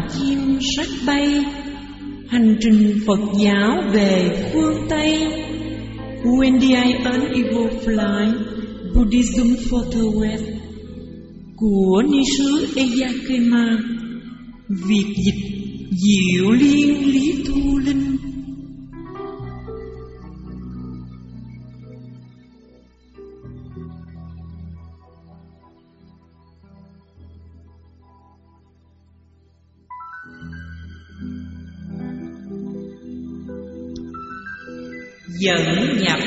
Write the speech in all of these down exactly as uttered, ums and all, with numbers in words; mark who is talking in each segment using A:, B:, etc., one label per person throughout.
A: chim sách bay, hành trình Phật giáo về phương Tây. When the Iron Eagle Fly, Buddhism for the West, của ni sư Eyakema, Việt dịch Diệu Liên Lý Thu Linh. Dẫn nhập.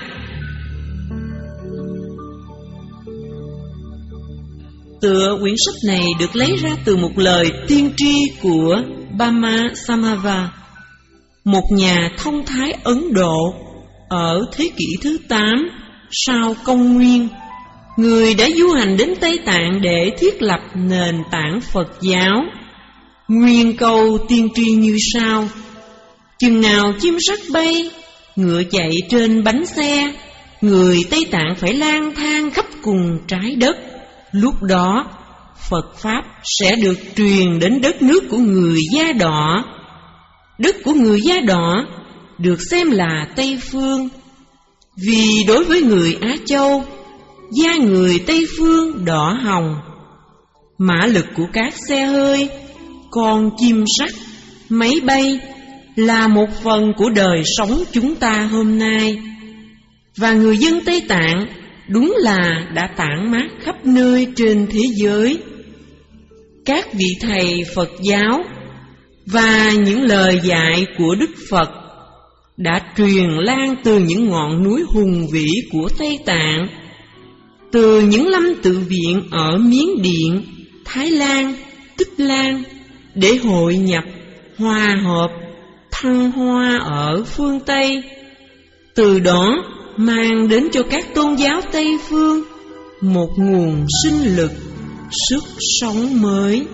A: Tựa quyển sách này được lấy ra từ một lời tiên tri của Bama Samava, một nhà thông thái Ấn Độ ở thế kỷ thứ tám sau công nguyên, người đã du hành đến Tây Tạng để thiết lập nền tảng Phật giáo. Nguyên câu tiên tri như sau: chừng nào chim sách bay, ngựa chạy trên bánh xe, người Tây Tạng phải lang thang khắp cùng trái đất. Lúc đó Phật Pháp sẽ được truyền đến đất nước của người da đỏ. Đất của người da đỏ được xem là Tây Phương, vì đối với người Á Châu, da người Tây Phương đỏ hồng. Mã lực của các xe hơi, con chim sắt, máy bay là một phần của đời sống chúng ta hôm nay. Và người dân Tây Tạng đúng là đã tản mát khắp nơi trên thế giới. Các vị thầy Phật giáo và những lời dạy của Đức Phật đã truyền lan từ những ngọn núi hùng vĩ của Tây Tạng, từ những lâm tự viện ở Miến Điện, Thái Lan, Tích Lan, để hội nhập, hòa hợp, thăng hoa ở phương Tây. Từ đó mang đến cho các tôn giáo Tây Phương một nguồn sinh lực, sức sống mới.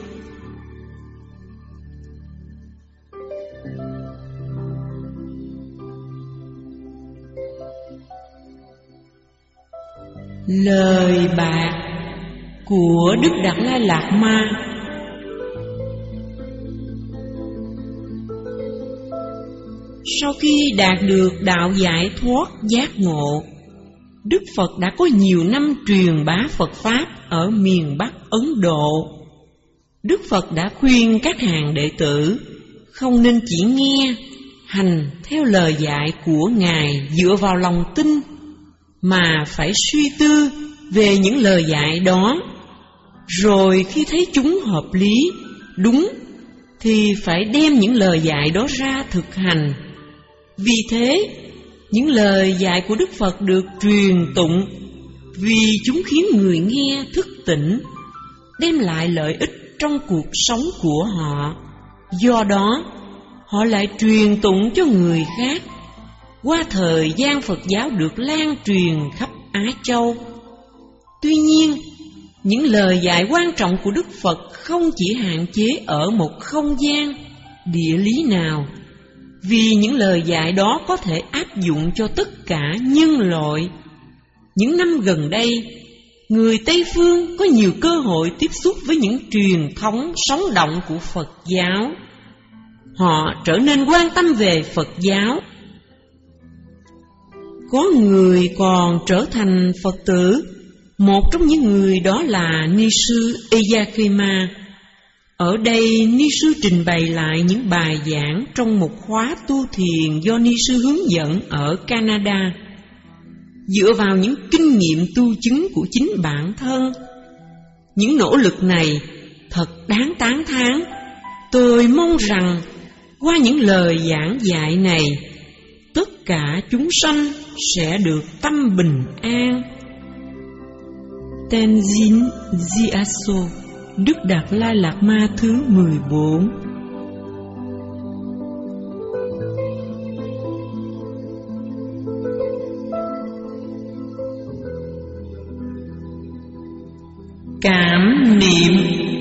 A: Lời bạc của Đức Đạt Lai Lạt Ma. Sau khi đạt được đạo giải thoát giác ngộ, Đức Phật đã có nhiều năm truyền bá Phật Pháp ở miền Bắc Ấn Độ. Đức Phật đã khuyên các hàng đệ tử không nên chỉ nghe, hành theo lời dạy của Ngài dựa vào lòng tin, mà phải suy tư về những lời dạy đó. Rồi khi thấy chúng hợp lý, đúng, thì phải đem những lời dạy đó ra thực hành. Vì thế, những lời dạy của Đức Phật được truyền tụng vì chúng khiến người nghe thức tỉnh, đem lại lợi ích trong cuộc sống của họ. Do đó, họ lại truyền tụng cho người khác. Qua thời gian Phật giáo được lan truyền khắp Á Châu. Tuy nhiên, những lời dạy quan trọng của Đức Phật không chỉ hạn chế ở một không gian, địa lý nào, vì những lời dạy đó có thể áp dụng cho tất cả nhân loại. Những năm gần đây, người Tây Phương có nhiều cơ hội tiếp xúc với những truyền thống sống động của Phật giáo. Họ trở nên quan tâm về Phật giáo. Có người còn trở thành Phật tử. Một trong những người đó là ni sư Eyakema. Ở đây, ni sư trình bày lại những bài giảng trong một khóa tu thiền do ni sư hướng dẫn ở Canada. Dựa vào những kinh nghiệm tu chứng của chính bản thân, những nỗ lực này thật đáng tán thán. Tôi mong rằng qua những lời giảng dạy này, tất cả chúng sanh sẽ được tâm bình an. Tenzin Gyatso, Đức Đạt Lai Lạt Ma thứ mười bốn. Cảm niệm.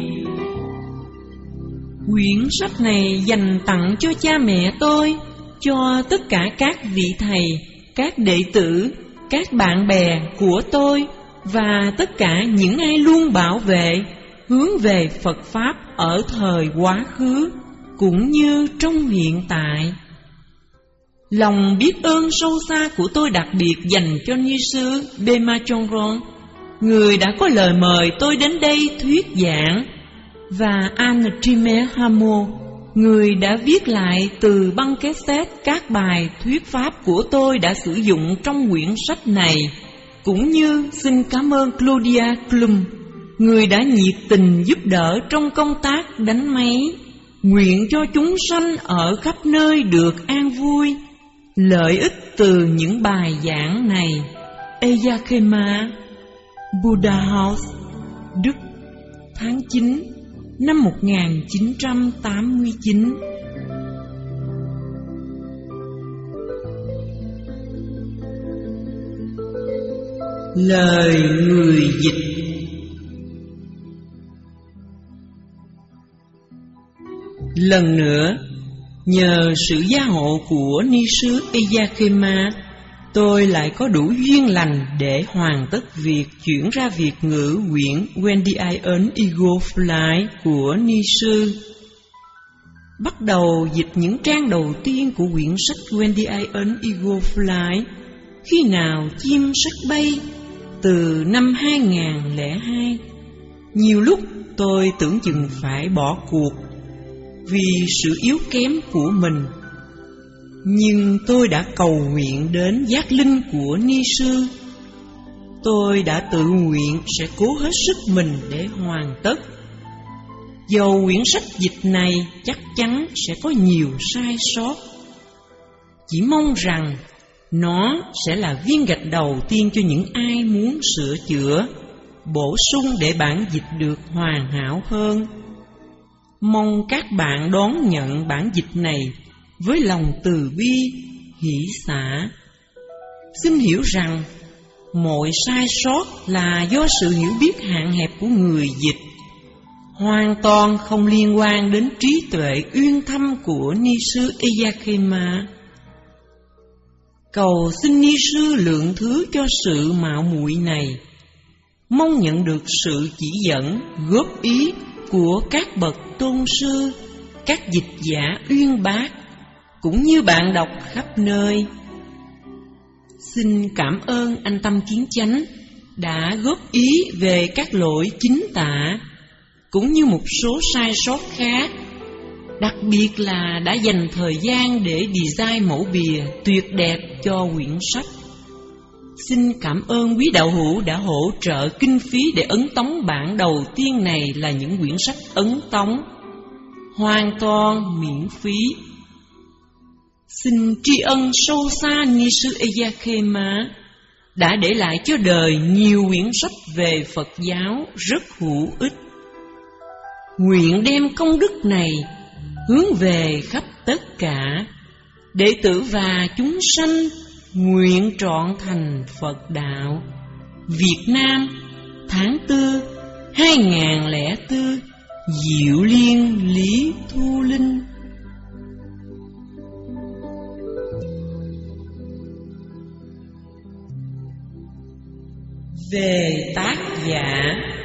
A: Quyển sách này dành tặng cho cha mẹ tôi, cho tất cả các vị thầy, các đệ tử, các bạn bè của tôi, và tất cả những ai luôn bảo vệ, hướng về Phật Pháp ở thời quá khứ cũng như trong hiện tại. Lòng biết ơn sâu xa của tôi đặc biệt dành cho ni sư Pema Chödrön, người đã có lời mời tôi đến đây thuyết giảng, và Antrime Hamo, người đã viết lại từ băng cassette các bài thuyết pháp của tôi đã sử dụng trong quyển sách này, cũng như xin cảm ơn Claudia Klum, người đã nhiệt tình giúp đỡ trong công tác đánh máy. Nguyện cho chúng sanh ở khắp nơi được an vui, lợi ích từ những bài giảng này. Eyakema, Buddha House, Đức, tháng chín năm một nghìn chín trăm tám mươi chín. Lời người dịch. Lần nữa, nhờ sự gia hộ của ni sư Eyakema, tôi lại có đủ duyên lành để hoàn tất việc chuyển ra Việt ngữ quyển When the Iron Eagle Fly của ni sư. Bắt đầu dịch những trang đầu tiên của quyển sách When the Iron Eagle Fly khi nào chim sắt bay, từ năm hai nghìn không trăm lẻ hai. Nhiều lúc tôi tưởng chừng phải bỏ cuộc vì sự yếu kém của mình, nhưng tôi đã cầu nguyện đến giác linh của ni sư. Tôi đã tự nguyện sẽ cố hết sức mình để hoàn tất. Dầu quyển sách dịch này chắc chắn sẽ có nhiều sai sót, chỉ mong rằng nó sẽ là viên gạch đầu tiên cho những ai muốn sửa chữa, bổ sung để bản dịch được hoàn hảo hơn. Mong các bạn đón nhận bản dịch này với lòng từ bi, hỷ xả. Xin hiểu rằng mọi sai sót là do sự hiểu biết hạn hẹp của người dịch, hoàn toàn không liên quan đến trí tuệ uyên thâm của ni sư Eyakema. Cầu xin ni sư lượng thứ cho sự mạo muội này, mong nhận được sự chỉ dẫn, góp ý của các bậc tôn sư, các dịch giả uyên bác, cũng như bạn đọc khắp nơi. Xin cảm ơn anh Tâm Kiến Chánh đã góp ý về các lỗi chính tả, cũng như một số sai sót khác, đặc biệt là đã dành thời gian để design mẫu bìa tuyệt đẹp cho quyển sách. Xin cảm ơn quý đạo hữu đã hỗ trợ kinh phí để ấn tống bản đầu tiên này là những quyển sách ấn tống, hoàn toàn miễn phí. Xin tri ân sâu xa ni sư Eyakema đã để lại cho đời nhiều quyển sách về Phật giáo rất hữu ích. Nguyện đem công đức này hướng về khắp tất cả đệ tử và chúng sanh, nguyện trọn thành Phật đạo. Việt Nam, tháng tư hai nghìn không trăm lẻ bốn. Diệu Liên, Lý Thu Linh. Về tác giả.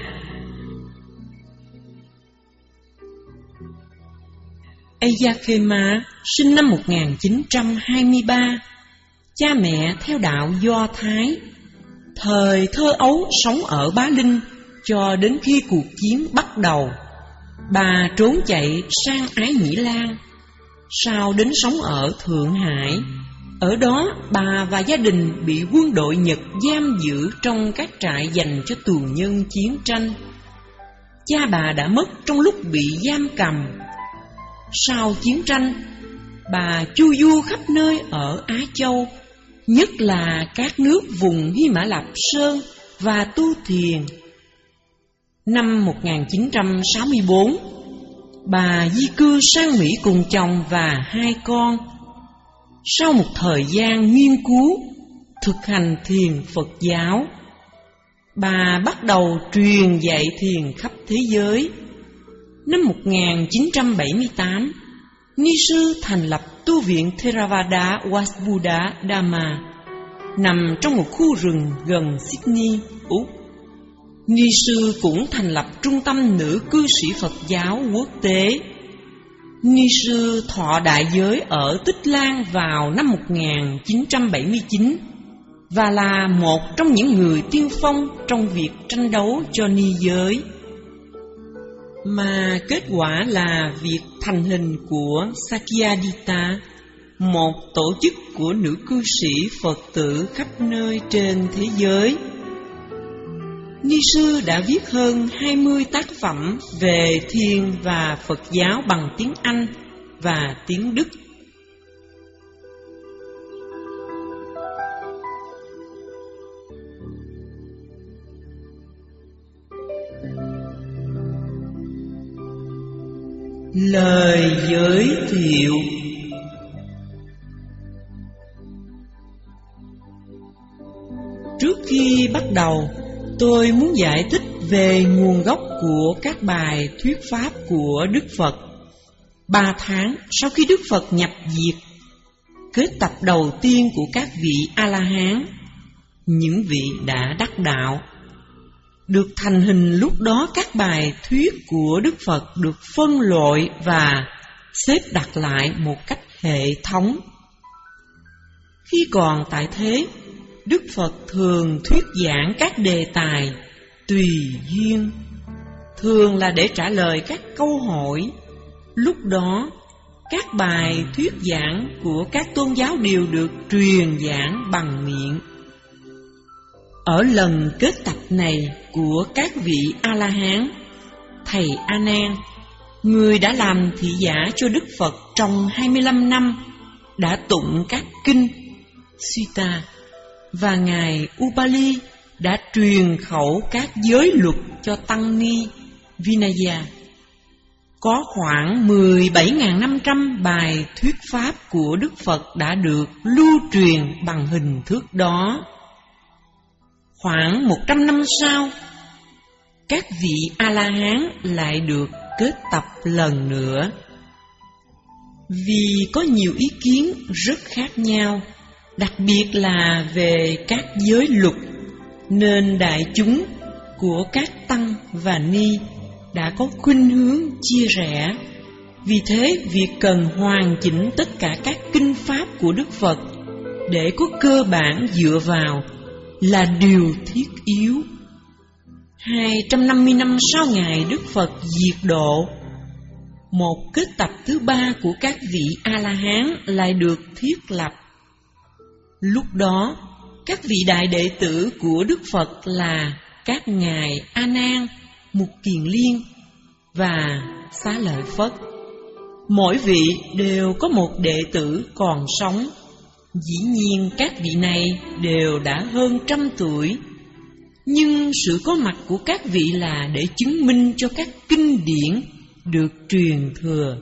A: Eyakema sinh năm một nghìn chín trăm hai mươi ba, cha mẹ theo đạo Do Thái. Thời thơ ấu sống ở Bá Linh cho đến khi cuộc chiến bắt đầu. Bà trốn chạy sang Ái Nhĩ Lan, sau đến sống ở Thượng Hải. Ở đó bà và gia đình bị quân đội Nhật giam giữ trong các trại dành cho tù nhân chiến tranh. Cha bà đã mất trong lúc bị giam cầm. Sau chiến tranh, bà chu du khắp nơi ở Á Châu, nhất là các nước vùng Hy Mã Lạp Sơn và tu thiền. Năm một nghìn chín trăm sáu mươi bốn, bà di cư sang Mỹ cùng chồng và hai con. Sau một thời gian nghiên cứu, thực hành thiền Phật giáo, bà bắt đầu truyền dạy thiền khắp thế giới. Năm một nghìn chín trăm bảy mươi tám, ni sư thành lập tu viện Theravada Wasbuddha Dhamma, nằm trong một khu rừng gần Sydney, Úc. Ni sư cũng thành lập trung tâm nữ cư sĩ Phật giáo quốc tế. Ni sư thọ đại giới ở Tích Lan vào năm một nghìn chín trăm bảy mươi chín và là một trong những người tiên phong trong việc tranh đấu cho ni giới. Mà kết quả là việc thành hình của Sakyadhita, một tổ chức của nữ cư sĩ Phật tử khắp nơi trên thế giới. Ni sư đã viết hơn hai mươi tác phẩm về thiền và Phật giáo bằng tiếng Anh và tiếng Đức. Lời giới thiệu. Trước khi bắt đầu, tôi muốn giải thích về nguồn gốc của các bài thuyết pháp của Đức Phật. Ba tháng sau khi Đức Phật nhập diệt, kết tập đầu tiên của các vị A-la-hán, những vị đã đắc đạo, được thành hình. Lúc đó các bài thuyết của Đức Phật được phân loại và xếp đặt lại một cách hệ thống. Khi còn tại thế, Đức Phật thường thuyết giảng các đề tài tùy duyên, thường là để trả lời các câu hỏi. Lúc đó, các bài thuyết giảng của các tôn giáo đều được truyền giảng bằng miệng. Ở lần kết tập này của các vị A-la-hán, thầy A Nan, người đã làm thị giả cho Đức Phật trong hai mươi lăm năm, đã tụng các kinh Sutta, và ngài Upali đã truyền khẩu các giới luật cho tăng ni Vinaya. Có khoảng mười bảy nghìn năm trăm bài thuyết pháp của Đức Phật đã được lưu truyền bằng hình thức đó. Khoảng một trăm năm sau, các vị A-la-hán lại được kết tập lần nữa. Vì có nhiều ý kiến rất khác nhau, đặc biệt là về các giới luật, nên đại chúng của các tăng và ni đã có khuynh hướng chia rẽ. Vì thế, việc cần hoàn chỉnh tất cả các kinh pháp của Đức Phật để có cơ bản dựa vào là điều thiết yếu. Hai trăm năm mươi năm sau ngày Đức Phật diệt độ, một kết tập thứ ba của các vị A-la-hán lại được thiết lập. Lúc đó, các vị đại đệ tử của Đức Phật là các ngài A Nan, Mục Kiền Liên và Xá Lợi Phất. Mỗi vị đều có một đệ tử còn sống. Dĩ nhiên các vị này đều đã hơn trăm tuổi, nhưng sự có mặt của các vị là để chứng minh cho các kinh điển được truyền thừa.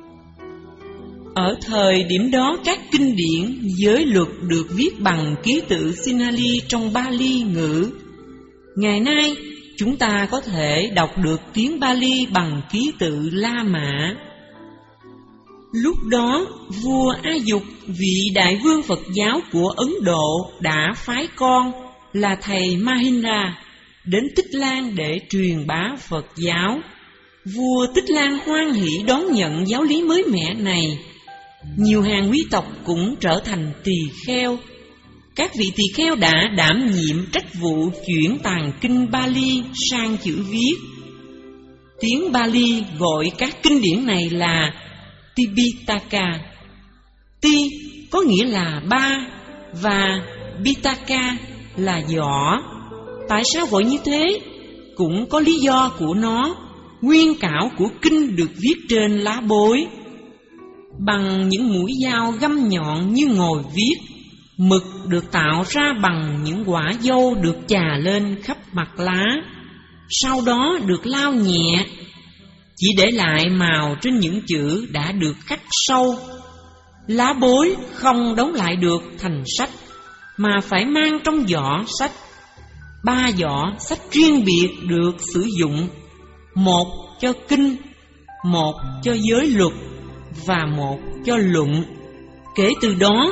A: Ở thời điểm đó, các kinh điển giới luật được viết bằng ký tự Sinhali trong Bali ngữ. Ngày nay, chúng ta có thể đọc được tiếng Bali bằng ký tự La Mã. Lúc đó, vua A Dục, vị đại vương Phật giáo của Ấn Độ, đã phái con là thầy Mahindra đến Tích Lan để truyền bá Phật giáo. Vua Tích Lan hoan hỷ đón nhận giáo lý mới mẻ này. Nhiều hàng quý tộc cũng trở thành tỳ kheo. Các vị tỳ kheo đã đảm nhiệm trách vụ chuyển tàn kinh Bali sang chữ viết. Tiếng Bali gọi các kinh điển này là Tipitaka. Ti có nghĩa là ba và Pitaka là giỏ. Tại sao gọi như thế? Cũng có lý do của nó. Nguyên cảo của kinh được viết trên lá bối bằng những mũi dao găm nhọn như ngòi viết. Mực được tạo ra bằng những quả dâu được chà lên khắp mặt lá, sau đó được lau nhẹ, chỉ để lại màu trên những chữ đã được khắc sâu. Lá bối không đóng lại được thành sách, mà phải mang trong giỏ sách. Ba giỏ sách riêng biệt được sử dụng, một cho kinh, một cho giới luật và một cho luận. Kể từ đó,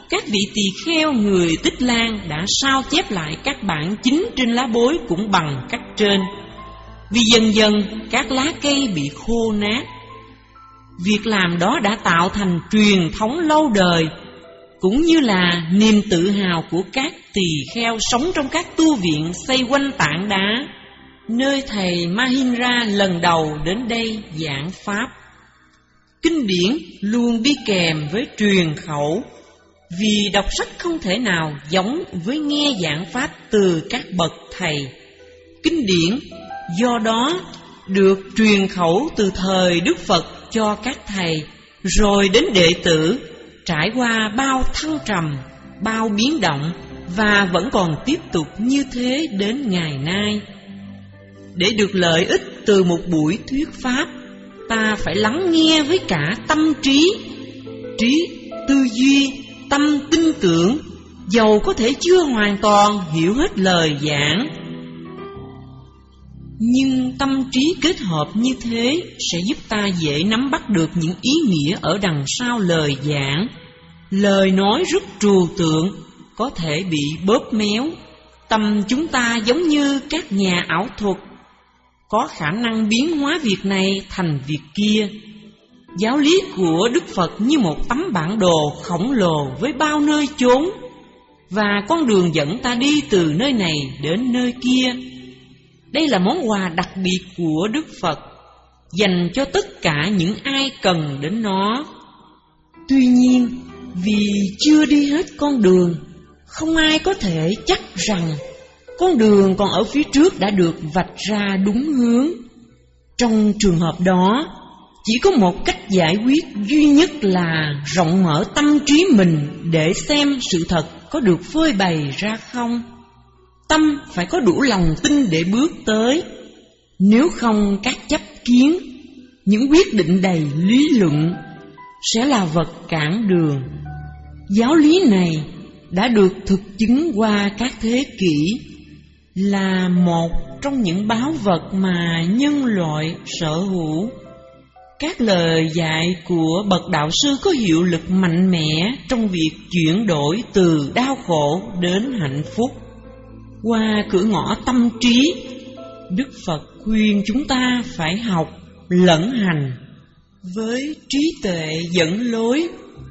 A: các vị tỳ kheo người Tích Lan đã sao chép lại các bản chính trên lá bối cũng bằng cách trên. Vì dần dần các lá cây bị khô nát. Việc làm đó đã tạo thành truyền thống lâu đời, cũng như là niềm tự hào của các tỳ kheo sống trong các tu viện xây quanh tảng đá, nơi thầy Mahindra lần đầu đến đây giảng pháp. Kinh điển luôn đi kèm với truyền khẩu, vì đọc sách không thể nào giống với nghe giảng pháp từ các bậc thầy. Kinh điển do đó được truyền khẩu từ thời Đức Phật cho các thầy, rồi đến đệ tử, trải qua bao thăng trầm, bao biến động, và vẫn còn tiếp tục như thế đến ngày nay. Để được lợi ích từ một buổi thuyết pháp, ta phải lắng nghe với cả tâm trí, trí, tư duy, tâm tin tưởng, dầu có thể chưa hoàn toàn hiểu hết lời giảng. Nhưng tâm trí kết hợp như thế sẽ giúp ta dễ nắm bắt được những ý nghĩa ở đằng sau lời giảng. Lời nói rất trừu tượng, có thể bị bóp méo. Tâm chúng ta giống như các nhà ảo thuật, có khả năng biến hóa việc này thành việc kia. Giáo lý của Đức Phật như một tấm bản đồ khổng lồ với bao nơi chốn, và con đường dẫn ta đi từ nơi này đến nơi kia. Đây là món quà đặc biệt của Đức Phật, dành cho tất cả những ai cần đến nó. Tuy nhiên, vì chưa đi hết con đường, không ai có thể chắc rằng con đường còn ở phía trước đã được vạch ra đúng hướng. Trong trường hợp đó, chỉ có một cách giải quyết duy nhất là rộng mở tâm trí mình để xem sự thật có được phơi bày ra không. Tâm phải có đủ lòng tin để bước tới. Nếu không, các chấp kiến, những quyết định đầy lý luận sẽ là vật cản đường. Giáo lý này đã được thực chứng qua các thế kỷ, là một trong những báu vật mà nhân loại sở hữu. Các lời dạy của bậc đạo sư có hiệu lực mạnh mẽ trong việc chuyển đổi từ đau khổ đến hạnh phúc. Qua cửa ngõ tâm trí, Đức Phật khuyên chúng ta phải học lẫn hành với trí tuệ dẫn lối.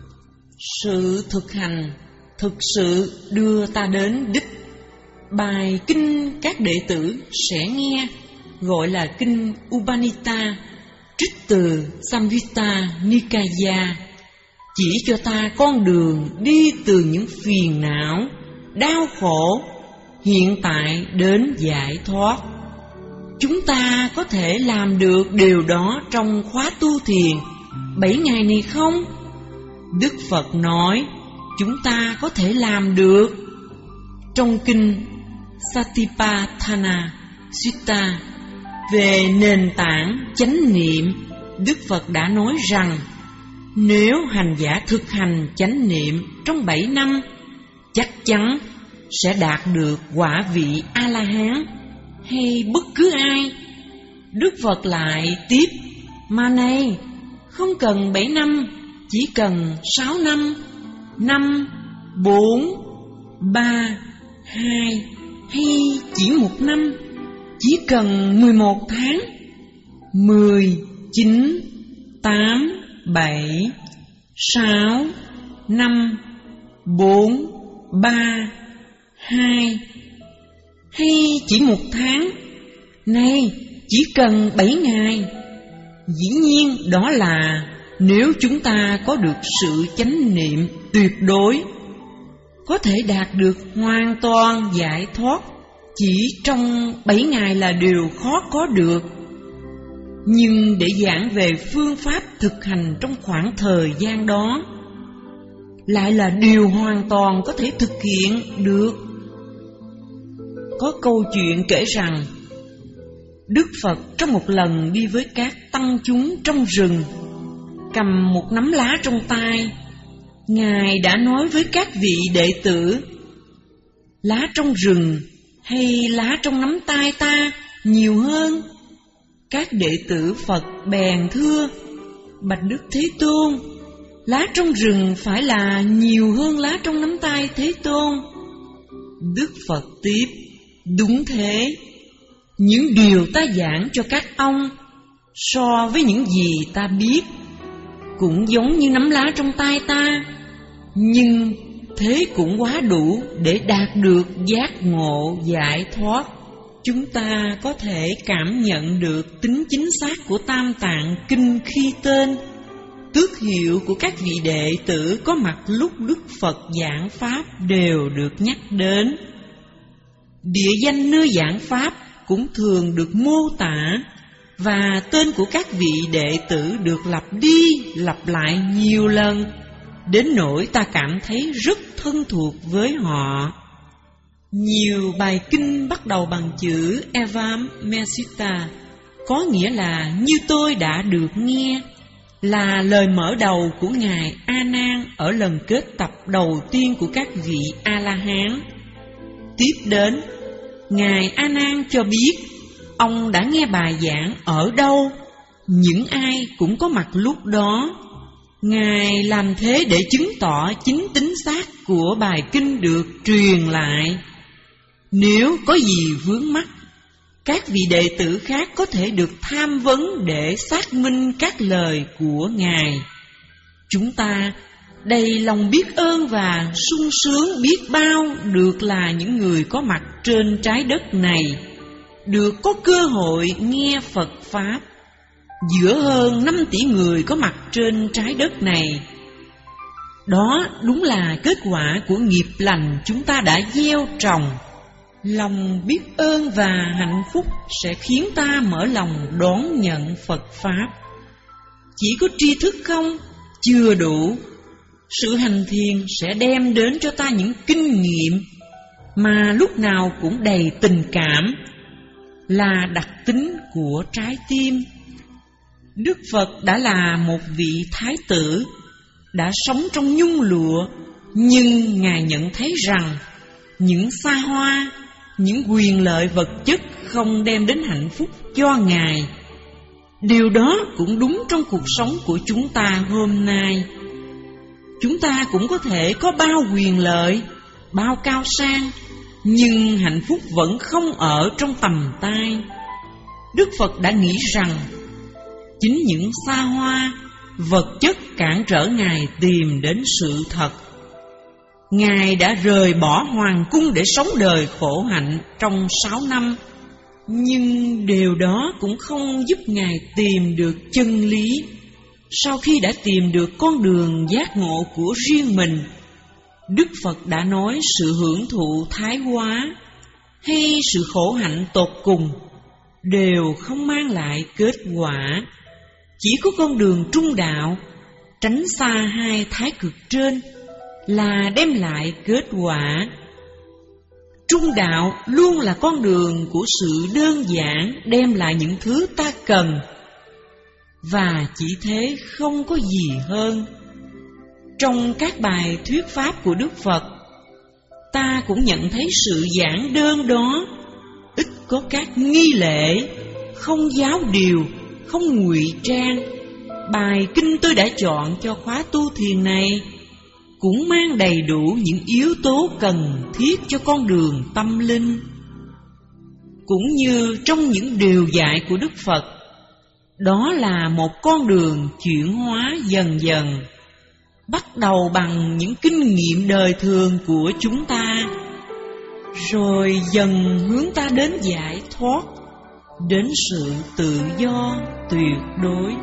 A: Sự thực hành thực sự đưa ta đến đích. Bài kinh các đệ tử sẽ nghe gọi là kinh Upanita, trích từ Samyutta Nikaya, chỉ cho ta con đường đi từ những phiền não, đau khổ hiện tại đến giải thoát. Chúng ta có thể làm được điều đó trong khóa tu thiền bảy ngày này không? Đức Phật nói chúng ta có thể làm được. Trong kinh Satipatthana Sutta về nền tảng chánh niệm, Đức Phật đã nói rằng nếu hành giả thực hành chánh niệm trong bảy năm, chắc chắn sẽ đạt được quả vị A-la-hán hay bất cứ ai. Đức Phật lại tiếp: mà này, không cần bảy năm, chỉ cần sáu năm, năm, bốn, ba, hai, hay chỉ một năm, chỉ cần mười một tháng, mười, chín, tám, bảy, sáu, năm, bốn, ba, hai, hay chỉ một tháng, này chỉ cần bảy ngày. Dĩ nhiên đó là nếu chúng ta có được sự chánh niệm tuyệt đối, có thể đạt được hoàn toàn giải thoát chỉ trong bảy ngày là điều khó có được. Nhưng để giảng về phương pháp thực hành trong khoảng thời gian đó lại là điều hoàn toàn có thể thực hiện được. Có câu chuyện kể rằng Đức Phật trong một lần đi với các tăng chúng trong rừng, cầm một nắm lá trong tay, Ngài đã nói với các vị đệ tử: lá trong rừng hay lá trong nắm tay ta nhiều hơn? Các đệ tử Phật bèn thưa: bạch Đức Thế Tôn, lá trong rừng phải là nhiều hơn lá trong nắm tay Thế Tôn. Đức Phật tiếp: đúng thế, những điều ta giảng cho các ông so với những gì ta biết cũng giống như nắm lá trong tay ta, nhưng thế cũng quá đủ để đạt được giác ngộ giải thoát. Chúng ta có thể cảm nhận được tính chính xác của Tam Tạng Kinh khi tên, tước hiệu của các vị đệ tử có mặt lúc Đức Phật giảng Pháp đều được nhắc đến. Địa danh nơi giảng Pháp cũng thường được mô tả, và tên của các vị đệ tử được lặp đi lặp lại nhiều lần, đến nỗi ta cảm thấy rất thân thuộc với họ. Nhiều bài kinh bắt đầu bằng chữ Evam Mesita, có nghĩa là như tôi đã được nghe, là lời mở đầu của Ngài A Nan ở lần kết tập đầu tiên của các vị A-la-hán. Tiếp đến, Ngài A Nan cho biết ông đã nghe bài giảng ở đâu, những ai cũng có mặt lúc đó. Ngài làm thế để chứng tỏ chính tính xác của bài kinh được truyền lại. Nếu có gì vướng mắc, các vị đệ tử khác có thể được tham vấn để xác minh các lời của Ngài. Chúng ta đầy lòng biết ơn và sung sướng biết bao được là những người có mặt trên trái đất này, được có cơ hội nghe Phật Pháp giữa hơn năm tỷ người có mặt trên trái đất này. Đó đúng là kết quả của nghiệp lành chúng ta đã gieo trồng. Lòng biết ơn và hạnh phúc sẽ khiến ta mở lòng đón nhận Phật Pháp. Chỉ có tri thức không chưa đủ. Sự hành thiền sẽ đem đến cho ta những kinh nghiệm mà lúc nào cũng đầy tình cảm, là đặc tính của trái tim. Đức Phật đã là một vị thái tử, đã sống trong nhung lụa, nhưng Ngài nhận thấy rằng những xa hoa, những quyền lợi vật chất không đem đến hạnh phúc cho Ngài. Điều đó cũng đúng trong cuộc sống của chúng ta hôm nay. Chúng ta cũng có thể có bao quyền lợi, bao cao sang, nhưng hạnh phúc vẫn không ở trong tầm tay. Đức Phật đã nghĩ rằng chính những xa hoa, vật chất cản trở Ngài tìm đến sự thật. Ngài đã rời bỏ hoàng cung để sống đời khổ hạnh trong sáu năm, nhưng điều đó cũng không giúp Ngài tìm được chân lý. Sau khi đã tìm được con đường giác ngộ của riêng mình, Đức Phật đã nói sự hưởng thụ thái hóa hay sự khổ hạnh tột cùng đều không mang lại kết quả. Chỉ có con đường trung đạo, tránh xa hai thái cực trên, là đem lại kết quả. Trung đạo luôn là con đường của sự đơn giản, đem lại những thứ ta cần, và chỉ thế, không có gì hơn. Trong các bài thuyết pháp của Đức Phật, ta cũng nhận thấy sự giản đơn đó, ít có các nghi lễ, không giáo điều, không ngụy trang. Bài kinh tôi đã chọn cho khóa tu thiền này cũng mang đầy đủ những yếu tố cần thiết cho con đường tâm linh. Cũng như trong những điều dạy của Đức Phật, đó là một con đường chuyển hóa dần dần, bắt đầu bằng những kinh nghiệm đời thường của chúng ta, rồi dần hướng ta đến giải thoát, đến sự tự do tuyệt đối.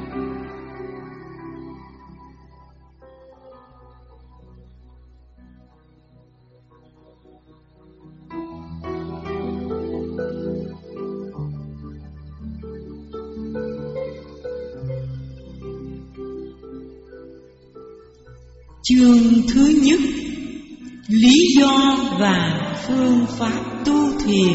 A: Chương thứ nhất: lý do và phương pháp tu thiền.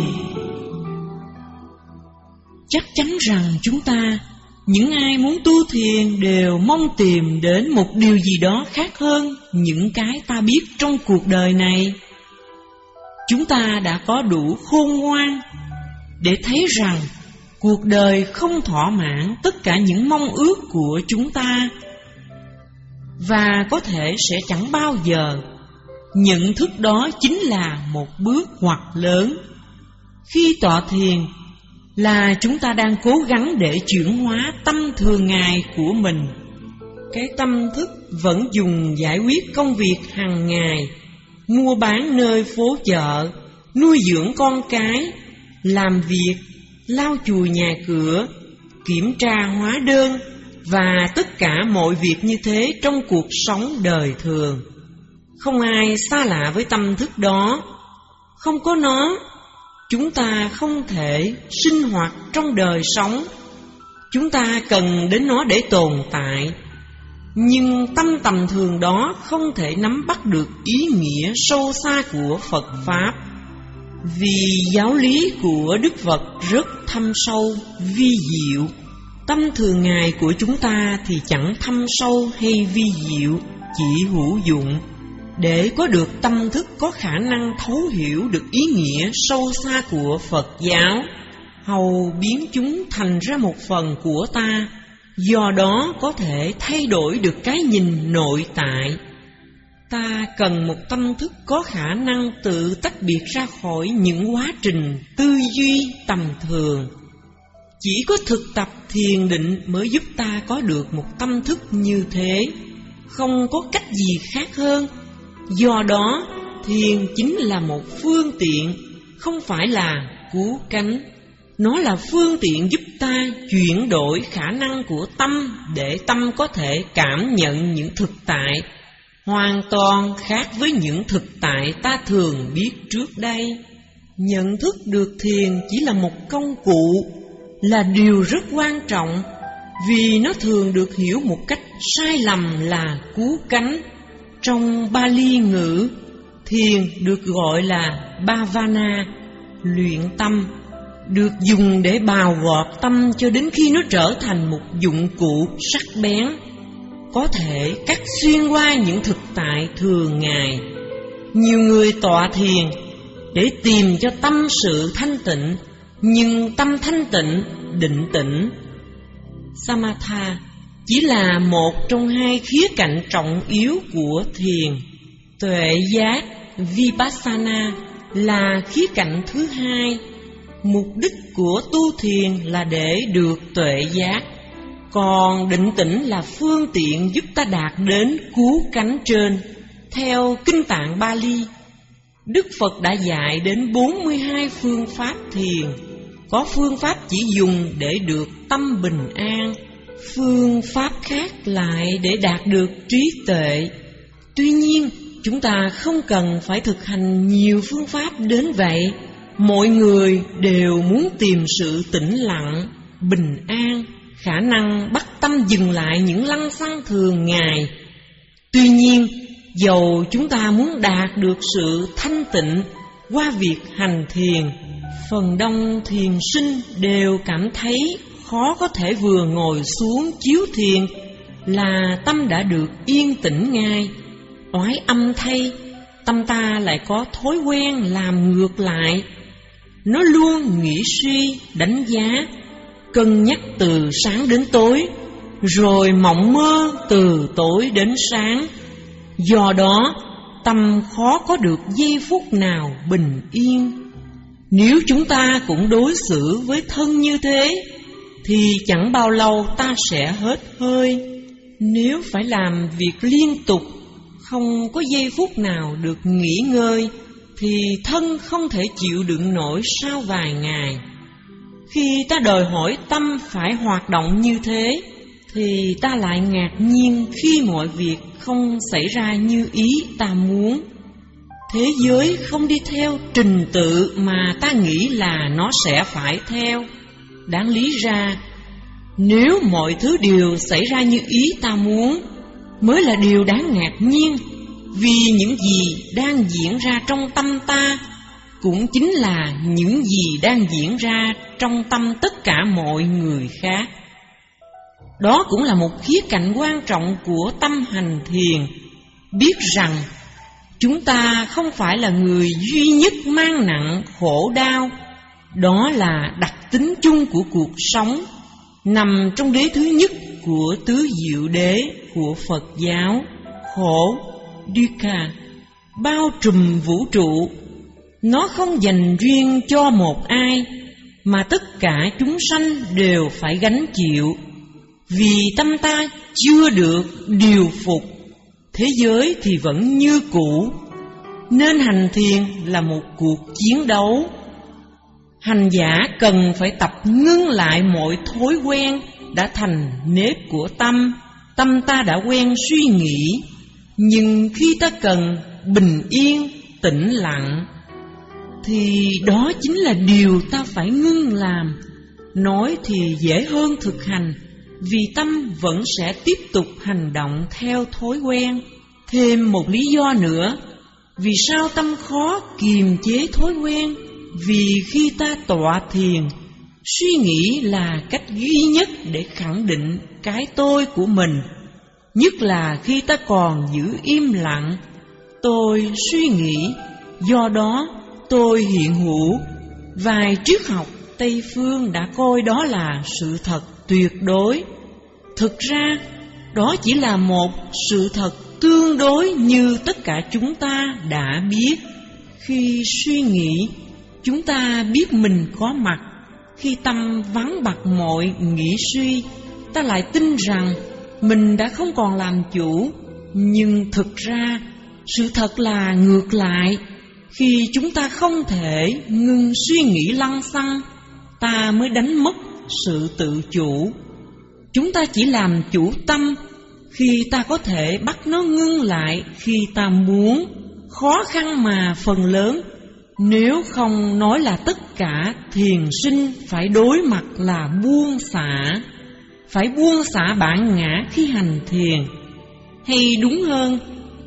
A: Chắc chắn rằng chúng ta, những ai muốn tu thiền, đều mong tìm đến một điều gì đó khác hơn những cái ta biết trong cuộc đời này. Chúng ta đã có đủ khôn ngoan để thấy rằng cuộc đời không thỏa mãn tất cả những mong ước của chúng ta. và có thể sẽ chẳng bao giờ. Nhận thức đó chính là một bước ngoặt lớn. Khi tọa thiền là chúng ta đang cố gắng để chuyển hóa tâm thường ngày của mình. Cái tâm thức vẫn dùng giải quyết công việc hàng ngày, mua bán nơi phố chợ, nuôi dưỡng con cái, làm việc, lau chùi nhà cửa, kiểm tra hóa đơn và tất cả mọi việc như thế trong cuộc sống đời thường. Không ai xa lạ với tâm thức đó. Không có nó, chúng ta không thể sinh hoạt trong đời sống. Chúng ta cần đến nó để tồn tại. Nhưng tâm tầm thường đó không thể nắm bắt được ý nghĩa sâu xa của Phật Pháp. Vì giáo lý của Đức Phật rất thâm sâu, vi diệu. Tâm thường ngày của chúng ta thì chẳng thâm sâu hay vi diệu, chỉ hữu dụng. Để có được tâm thức có khả năng thấu hiểu được ý nghĩa sâu xa của Phật giáo, hầu biến chúng thành ra một phần của ta, do đó có thể thay đổi được cái nhìn nội tại. Ta cần một tâm thức có khả năng tự tách biệt ra khỏi những quá trình tư duy tầm thường. Chỉ có thực tập thiền định mới giúp ta có được một tâm thức như thế, không có cách gì khác hơn. Do đó, thiền chính là một phương tiện, không phải là cứu cánh. Nó là phương tiện giúp ta chuyển đổi khả năng của tâm để tâm có thể cảm nhận những thực tại hoàn toàn khác với những thực tại ta thường biết trước đây. Nhận thức được thiền chỉ là một công cụ, là điều rất quan trọng, vì nó thường được hiểu một cách sai lầm là cứu cánh. Trong Pali ngữ, thiền được gọi là Bhavana, luyện tâm, được dùng để bào gọt tâm cho đến khi nó trở thành một dụng cụ sắc bén, có thể cắt xuyên qua những thực tại thường ngày. Nhiều người tọa thiền để tìm cho tâm sự thanh tịnh, nhưng tâm thanh tịnh, định tĩnh, Samatha, chỉ là một trong hai khía cạnh trọng yếu của thiền. Tuệ giác, Vipassana, là khía cạnh thứ hai. Mục đích của tu thiền là để được tuệ giác, còn định tĩnh là phương tiện giúp ta đạt đến cứu cánh trên. Theo Kinh Tạng Bali, Đức Phật đã dạy đến bốn mươi hai phương pháp thiền. Có phương pháp chỉ dùng để được tâm bình an, phương pháp khác lại để đạt được trí tuệ. Tuy nhiên, chúng ta không cần phải thực hành nhiều phương pháp đến vậy. Mọi người đều muốn tìm sự tĩnh lặng, bình an, khả năng bắt tâm dừng lại những lăng xăng thường ngày. Tuy nhiên, dầu chúng ta muốn đạt được sự thanh tịnh qua việc hành thiền, phần đông thiền sinh đều cảm thấy khó có thể vừa ngồi xuống chiếu thiền là tâm đã được yên tĩnh ngay. Oái âm thay, tâm ta lại có thói quen làm ngược lại. Nó luôn nghĩ suy, đánh giá, cân nhắc từ sáng đến tối, rồi mộng mơ từ tối đến sáng. Do đó, tâm khó có được giây phút nào bình yên. Nếu chúng ta cũng đối xử với thân như thế, thì chẳng bao lâu ta sẽ hết hơi. Nếu phải làm việc liên tục, không có giây phút nào được nghỉ ngơi, thì thân không thể chịu đựng nổi sau vài ngày. Khi ta đòi hỏi tâm phải hoạt động như thế, thì ta lại ngạc nhiên khi mọi việc không xảy ra như ý ta muốn. Thế giới không đi theo trình tự mà ta nghĩ là nó sẽ phải theo. Đáng lý ra, nếu mọi thứ đều xảy ra như ý ta muốn, mới là điều đáng ngạc nhiên, vì những gì đang diễn ra trong tâm ta cũng chính là những gì đang diễn ra trong tâm tất cả mọi người khác. Đó cũng là một khía cạnh quan trọng của tâm hành thiền, biết rằng chúng ta không phải là người duy nhất mang nặng khổ đau. Đó là đặc tính chung của cuộc sống, nằm trong đế thứ nhất của tứ diệu đế của Phật giáo. khổ, dukkha, bao trùm vũ trụ. Nó không dành riêng cho một ai, mà tất cả chúng sanh đều phải gánh chịu. Vì tâm ta chưa được điều phục, thế giới thì vẫn như cũ, nên hành thiền là một cuộc chiến đấu. Hành giả cần phải tập ngưng lại mọi thói quen đã thành nếp của tâm. Tâm ta đã quen suy nghĩ, nhưng khi ta cần bình yên, tĩnh lặng, thì đó chính là điều ta phải ngưng làm. Nói thì dễ hơn thực hành, vì tâm vẫn sẽ tiếp tục hành động theo thói quen. Thêm một lý do nữa, vì sao tâm khó kiềm chế thói quen? Vì khi ta tọa thiền, suy nghĩ là cách duy nhất để khẳng định cái tôi của mình. Nhất là khi ta còn giữ im lặng, tôi suy nghĩ, do đó tôi hiện hữu. Vài triết học Tây phương đã coi đó là sự thật tuyệt đối. Thực ra, đó chỉ là một sự thật tương đối như tất cả chúng ta đã biết. Khi suy nghĩ, chúng ta biết mình có mặt. Khi tâm vắng bặt mọi nghĩ suy, ta lại tin rằng mình đã không còn làm chủ. Nhưng thực ra, sự thật là ngược lại. Khi chúng ta không thể ngừng suy nghĩ lăng xăng, ta mới đánh mất sự tự chủ. Chúng ta chỉ làm chủ tâm khi ta có thể bắt nó ngưng lại khi ta muốn. Khó khăn mà phần lớn, nếu không nói là tất cả thiền sinh phải đối mặt là buông xả. Phải buông xả bản ngã khi hành thiền. Hay đúng hơn,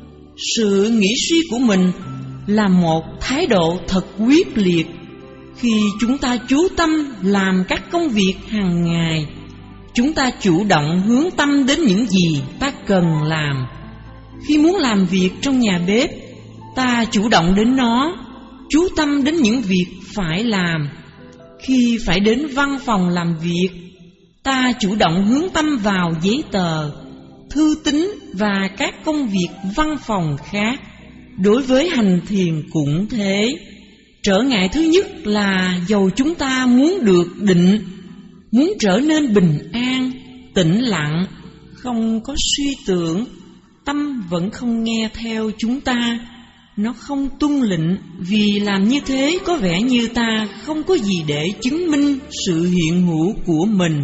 A: sự nghĩ suy của mình là một thái độ thật quyết liệt. Khi chúng ta chú tâm làm các công việc hàng ngày, chúng ta chủ động hướng tâm đến những gì ta cần làm. Khi muốn làm việc trong nhà bếp, ta chủ động đến nó, chú tâm đến những việc phải làm. Khi phải đến văn phòng làm việc, ta chủ động hướng tâm vào giấy tờ, thư tín và các công việc văn phòng khác. Đối với hành thiền cũng thế. Trở ngại thứ nhất là dầu chúng ta muốn được định, muốn trở nên bình an, tĩnh lặng, không có suy tưởng, tâm vẫn không nghe theo chúng ta. Nó không tuân lệnh, vì làm như thế có vẻ như ta không có gì để chứng minh sự hiện hữu của mình.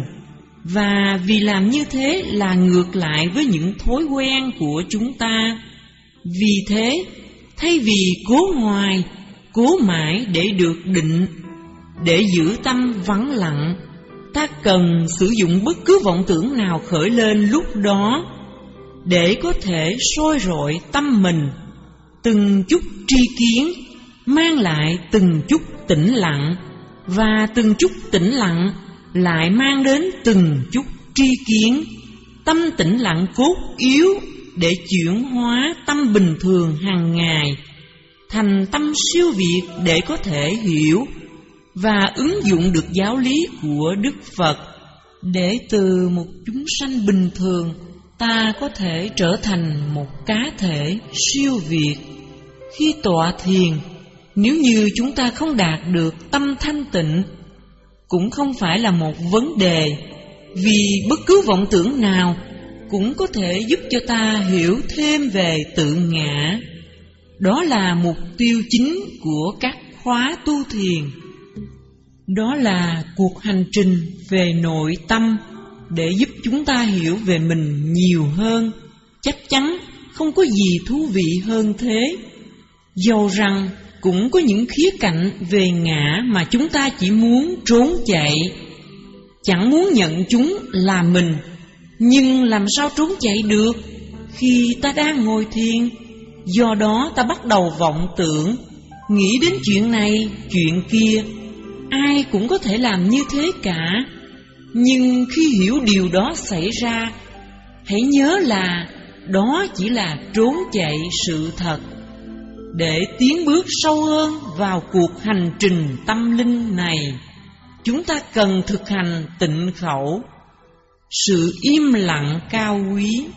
A: Và vì làm như thế là ngược lại với những thói quen của chúng ta. Vì thế, thay vì cố hoài, cố mãi để được định, để giữ tâm vắng lặng, ta cần sử dụng bất cứ vọng tưởng nào khởi lên lúc đó, để có thể soi rọi tâm mình. Từng chút tri kiến mang lại từng chút tĩnh lặng, và từng chút tĩnh lặng lại mang đến từng chút tri kiến. Tâm tĩnh lặng cốt yếu để chuyển hóa tâm bình thường hàng ngày thành tâm siêu việt, để có thể hiểu và ứng dụng được giáo lý của Đức Phật, để từ một chúng sanh bình thường ta có thể trở thành một cá thể siêu việt. Khi tọa thiền, nếu như chúng ta không đạt được tâm thanh tịnh, cũng không phải là một vấn đề, vì bất cứ vọng tưởng nào cũng có thể giúp cho ta hiểu thêm về tự ngã. Đó là mục tiêu chính của các khóa tu thiền. Đó là cuộc hành trình về nội tâm, để giúp chúng ta hiểu về mình nhiều hơn. Chắc chắn không có gì thú vị hơn thế. Dầu rằng cũng có những khía cạnh về ngã mà chúng ta chỉ muốn trốn chạy, chẳng muốn nhận chúng là mình. Nhưng làm sao trốn chạy được khi ta đang ngồi thiền? Do đó ta bắt đầu vọng tưởng, nghĩ đến chuyện này, chuyện kia. Ai cũng có thể làm như thế cả. Nhưng khi hiểu điều đó xảy ra, hãy nhớ là đó chỉ là trốn chạy sự thật. Để tiến bước sâu hơn vào cuộc hành trình tâm linh này, chúng ta cần thực hành tịnh khẩu, sự im lặng cao quý.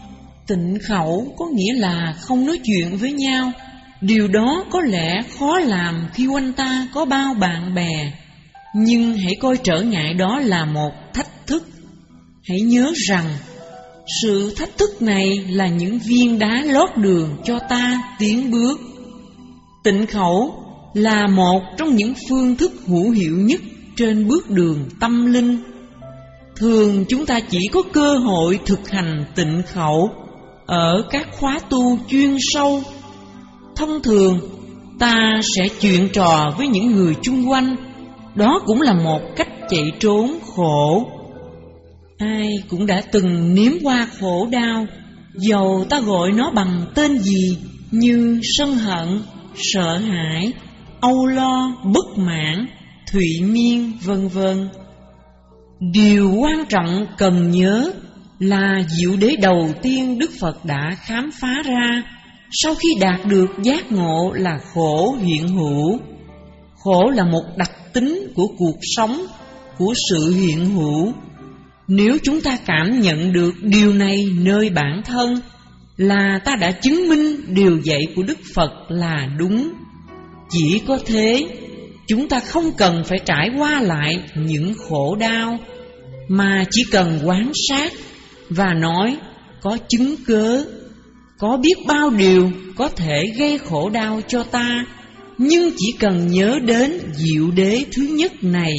A: Tịnh khẩu có nghĩa là không nói chuyện với nhau. Điều đó có lẽ khó làm khi quanh ta có bao bạn bè, nhưng hãy coi trở ngại đó là một thách thức. Hãy nhớ rằng sự thách thức này là những viên đá lót đường cho ta tiến bước. Tịnh khẩu là một trong những phương thức hữu hiệu nhất trên bước đường tâm linh. Thường chúng ta chỉ có cơ hội thực hành tịnh khẩu ở các khóa tu chuyên sâu. Thông thường ta sẽ chuyện trò với những người chung quanh. Đó cũng là một cách chạy trốn khổ. Ai cũng đã từng nếm qua khổ đau, dầu ta gọi nó bằng tên gì, như sân hận, sợ hãi, âu lo, bất mãn, thụy miên, vân vân. Điều quan trọng cần nhớ là diệu đế đầu tiên Đức Phật đã khám phá ra sau khi đạt được giác ngộ là khổ hiện hữu. Khổ là một đặc tính của cuộc sống, của sự hiện hữu. Nếu chúng ta cảm nhận được điều này nơi bản thân, là ta đã chứng minh điều dạy của Đức Phật là đúng. Chỉ có thế, chúng ta không cần phải trải qua lại những khổ đau, mà chỉ cần quan sát và nói có chứng cớ. Có biết bao điều có thể gây khổ đau cho ta, nhưng chỉ cần nhớ đến diệu đế thứ nhất này.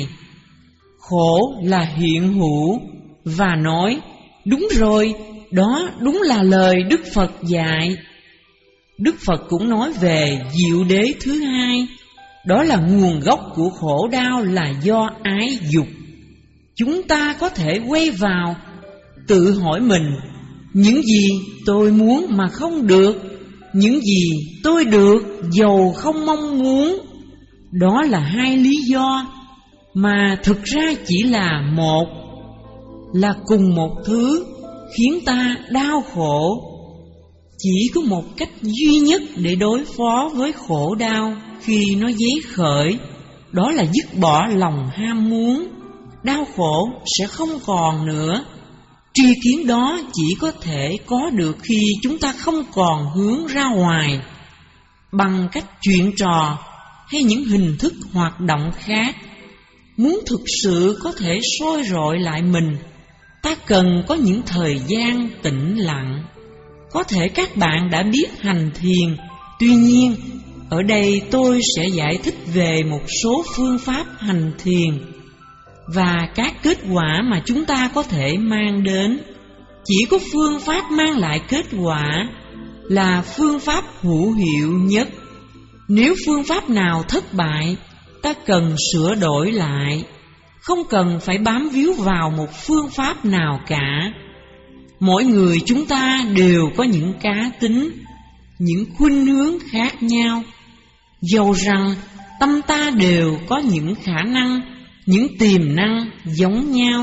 A: Khổ là hiện hữu, và nói đúng rồi, đó đúng là lời Đức Phật dạy. Đức Phật cũng nói về diệu đế thứ hai, đó là nguồn gốc của khổ đau là do ái dục. Chúng ta có thể quay vào tự hỏi mình, những gì tôi muốn mà không được, những gì tôi được dầu không mong muốn. Đó là hai lý do, mà thực ra chỉ là một, là cùng một thứ khiến ta đau khổ. Chỉ có một cách duy nhất để đối phó với khổ đau khi nó dấy khởi, đó là dứt bỏ lòng ham muốn. Đau khổ sẽ không còn nữa. Tri kiến đó chỉ có thể có được khi chúng ta không còn hướng ra ngoài bằng cách chuyện trò hay những hình thức hoạt động khác. Muốn thực sự có thể soi rọi lại mình, ta cần có những thời gian tĩnh lặng. Có thể các bạn đã biết hành thiền, tuy nhiên ở đây tôi sẽ giải thích về một số phương pháp hành thiền và các kết quả mà chúng ta có thể mang đến. Chỉ có phương pháp mang lại kết quả là phương pháp hữu hiệu nhất. Nếu phương pháp nào thất bại, ta cần sửa đổi lại, không cần phải bám víu vào một phương pháp nào cả. Mỗi người chúng ta đều có những cá tính, những khuynh hướng khác nhau. Dầu rằng tâm ta đều có những khả năng, những tiềm năng giống nhau.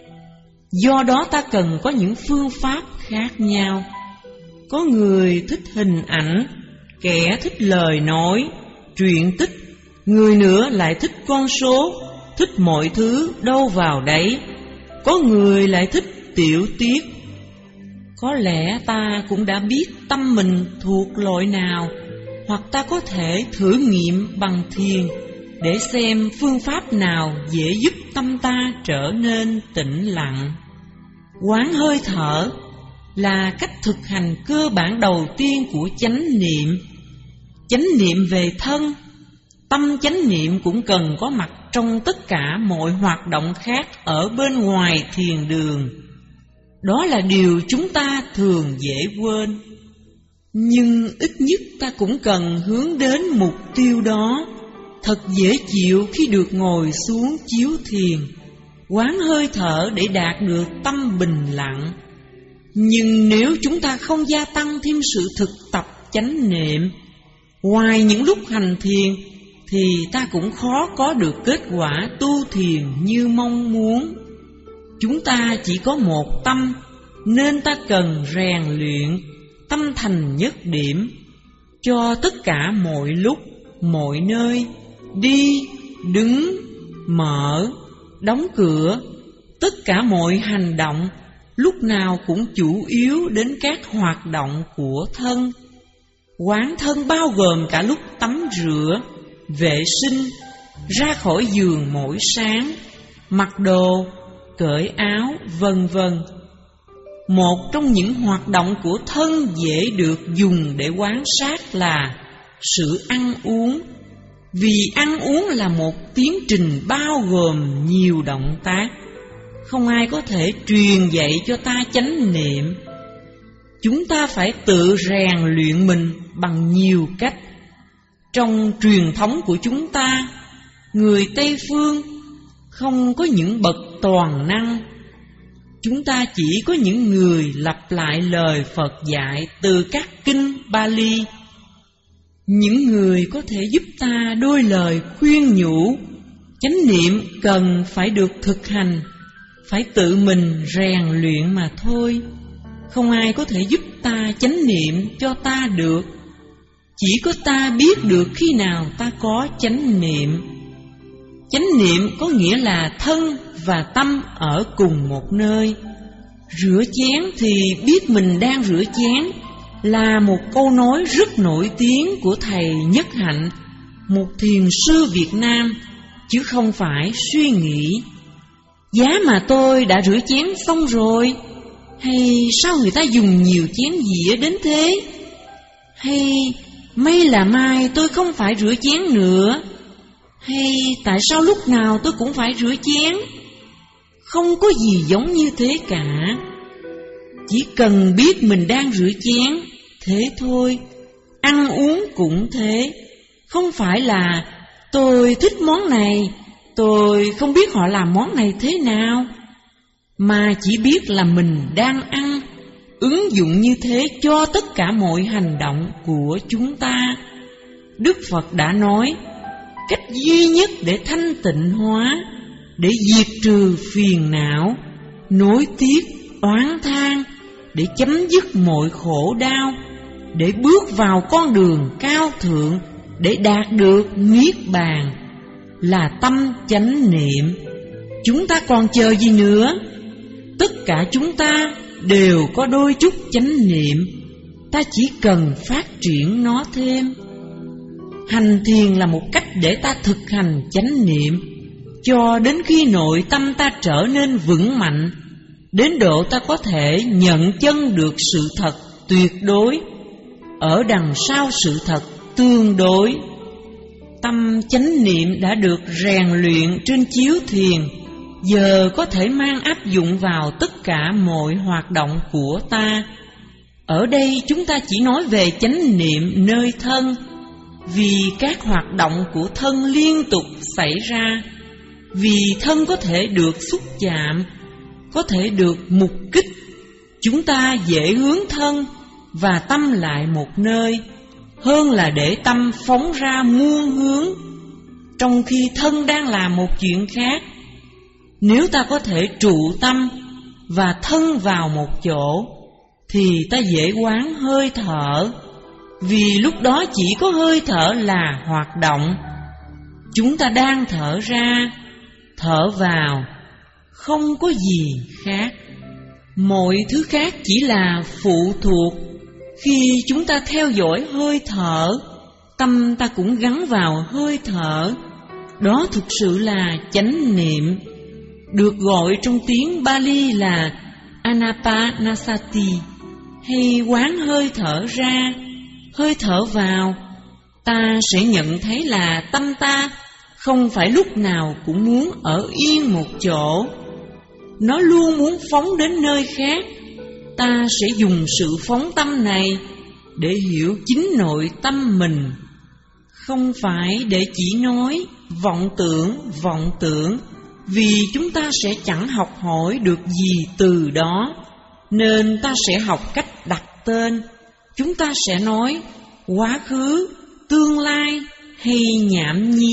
A: Do đó ta cần có những phương pháp khác nhau. Có người thích hình ảnh, kẻ thích lời nói, truyện tích, người nữa lại thích con số, thích mọi thứ đâu vào đấy. Có người lại thích tiểu tiết. Có lẽ ta cũng đã biết tâm mình thuộc loại nào, hoặc ta có thể thử nghiệm bằng thiền để xem phương pháp nào dễ giúp tâm ta trở nên tĩnh lặng. Quán hơi thở là cách thực hành cơ bản đầu tiên của chánh niệm. Chánh niệm về thân, tâm chánh niệm cũng cần có mặt trong tất cả mọi hoạt động khác ở bên ngoài thiền đường. Đó là điều chúng ta thường dễ quên, nhưng ít nhất ta cũng cần hướng đến mục tiêu đó. Thật dễ chịu khi được ngồi xuống chiếu thiền, quán hơi thở để đạt được tâm bình lặng. Nhưng nếu chúng ta không gia tăng thêm sự thực tập chánh niệm, ngoài những lúc hành thiền, thì ta cũng khó có được kết quả tu thiền như mong muốn. Chúng ta chỉ có một tâm, nên ta cần rèn luyện tâm thành nhất điểm cho tất cả mọi lúc, mọi nơi, đi, đứng, mở, đóng cửa, tất cả mọi hành động lúc nào cũng chủ yếu đến các hoạt động của thân. Quán thân bao gồm cả lúc tắm rửa, vệ sinh, ra khỏi giường mỗi sáng, mặc đồ, cởi áo, vân vân. Một trong những hoạt động của thân dễ được dùng để quan sát là sự ăn uống. Vì ăn uống là một tiến trình bao gồm nhiều động tác. Không ai có thể truyền dạy cho ta chánh niệm. Chúng ta phải tự rèn luyện mình bằng nhiều cách. Trong truyền thống của chúng ta, người Tây Phương không có những bậc toàn năng. Chúng ta chỉ có những người lặp lại lời Phật dạy từ các kinh Pali. Những người có thể giúp ta đôi lời khuyên nhủ. Chánh niệm cần phải được thực hành, phải tự mình rèn luyện mà thôi. Không ai có thể giúp ta chánh niệm cho ta được. Chỉ có ta biết được khi nào ta có chánh niệm. Chánh niệm có nghĩa là thân và tâm ở cùng một nơi. Rửa chén thì biết mình đang rửa chén là một câu nói rất nổi tiếng của thầy Nhất Hạnh, một thiền sư Việt Nam, chứ không phải suy nghĩ giá mà tôi đã rửa chén xong rồi, hay sao người ta dùng nhiều chén dĩa đến thế, hay may là mai tôi không phải rửa chén nữa, hay tại sao lúc nào tôi cũng phải rửa chén. Không có gì giống như thế cả. Chỉ cần biết mình đang rửa chén, thế thôi. Ăn uống cũng thế. Không phải là tôi thích món này, tôi không biết họ làm món này thế nào, mà chỉ biết là mình đang ăn. Ứng dụng như thế cho tất cả mọi hành động của chúng ta. Đức Phật đã nói, cách duy nhất để thanh tịnh hóa, để diệt trừ phiền não, nối tiếc, oán than, để chấm dứt mọi khổ đau, để bước vào con đường cao thượng, để đạt được niết bàn, là tâm chánh niệm. Chúng ta còn chờ gì nữa? Tất cả chúng ta đều có đôi chút chánh niệm. Ta chỉ cần phát triển nó thêm. Hành thiền là một cách để ta thực hành chánh niệm, cho đến khi nội tâm ta trở nên vững mạnh, đến độ ta có thể nhận chân được sự thật tuyệt đối, ở đằng sau sự thật tương đối. Tâm chánh niệm đã được rèn luyện trên chiếu thiền, giờ có thể mang áp dụng vào tất cả mọi hoạt động của ta. Ở đây chúng ta chỉ nói về chánh niệm nơi thân, vì các hoạt động của thân liên tục xảy ra. Vì thân có thể được xúc chạm, có thể được mục kích, chúng ta dễ hướng thân và tâm lại một nơi, hơn là để tâm phóng ra muôn hướng, trong khi thân đang làm một chuyện khác. Nếu ta có thể trụ tâm và thân vào một chỗ, thì ta dễ quán hơi thở, vì lúc đó chỉ có hơi thở là hoạt động. Chúng ta đang thở ra, thở vào, không có gì khác. Mọi thứ khác chỉ là phụ thuộc. Khi chúng ta theo dõi hơi thở, tâm ta cũng gắn vào hơi thở. Đó thực sự là chánh niệm, được gọi trong tiếng Pali là Anapanasati, hay quán hơi thở ra, hơi thở vào. Ta sẽ nhận thấy là tâm ta không phải lúc nào cũng muốn ở yên một chỗ, nó luôn muốn phóng đến nơi khác. Ta sẽ dùng sự phóng tâm này để hiểu chính nội tâm mình, không phải để chỉ nói vọng tưởng, vọng tưởng, vì chúng ta sẽ chẳng học hỏi được gì từ đó, nên ta sẽ học cách đặt tên. Chúng ta sẽ nói quá khứ, tương lai hay nhảm nhí.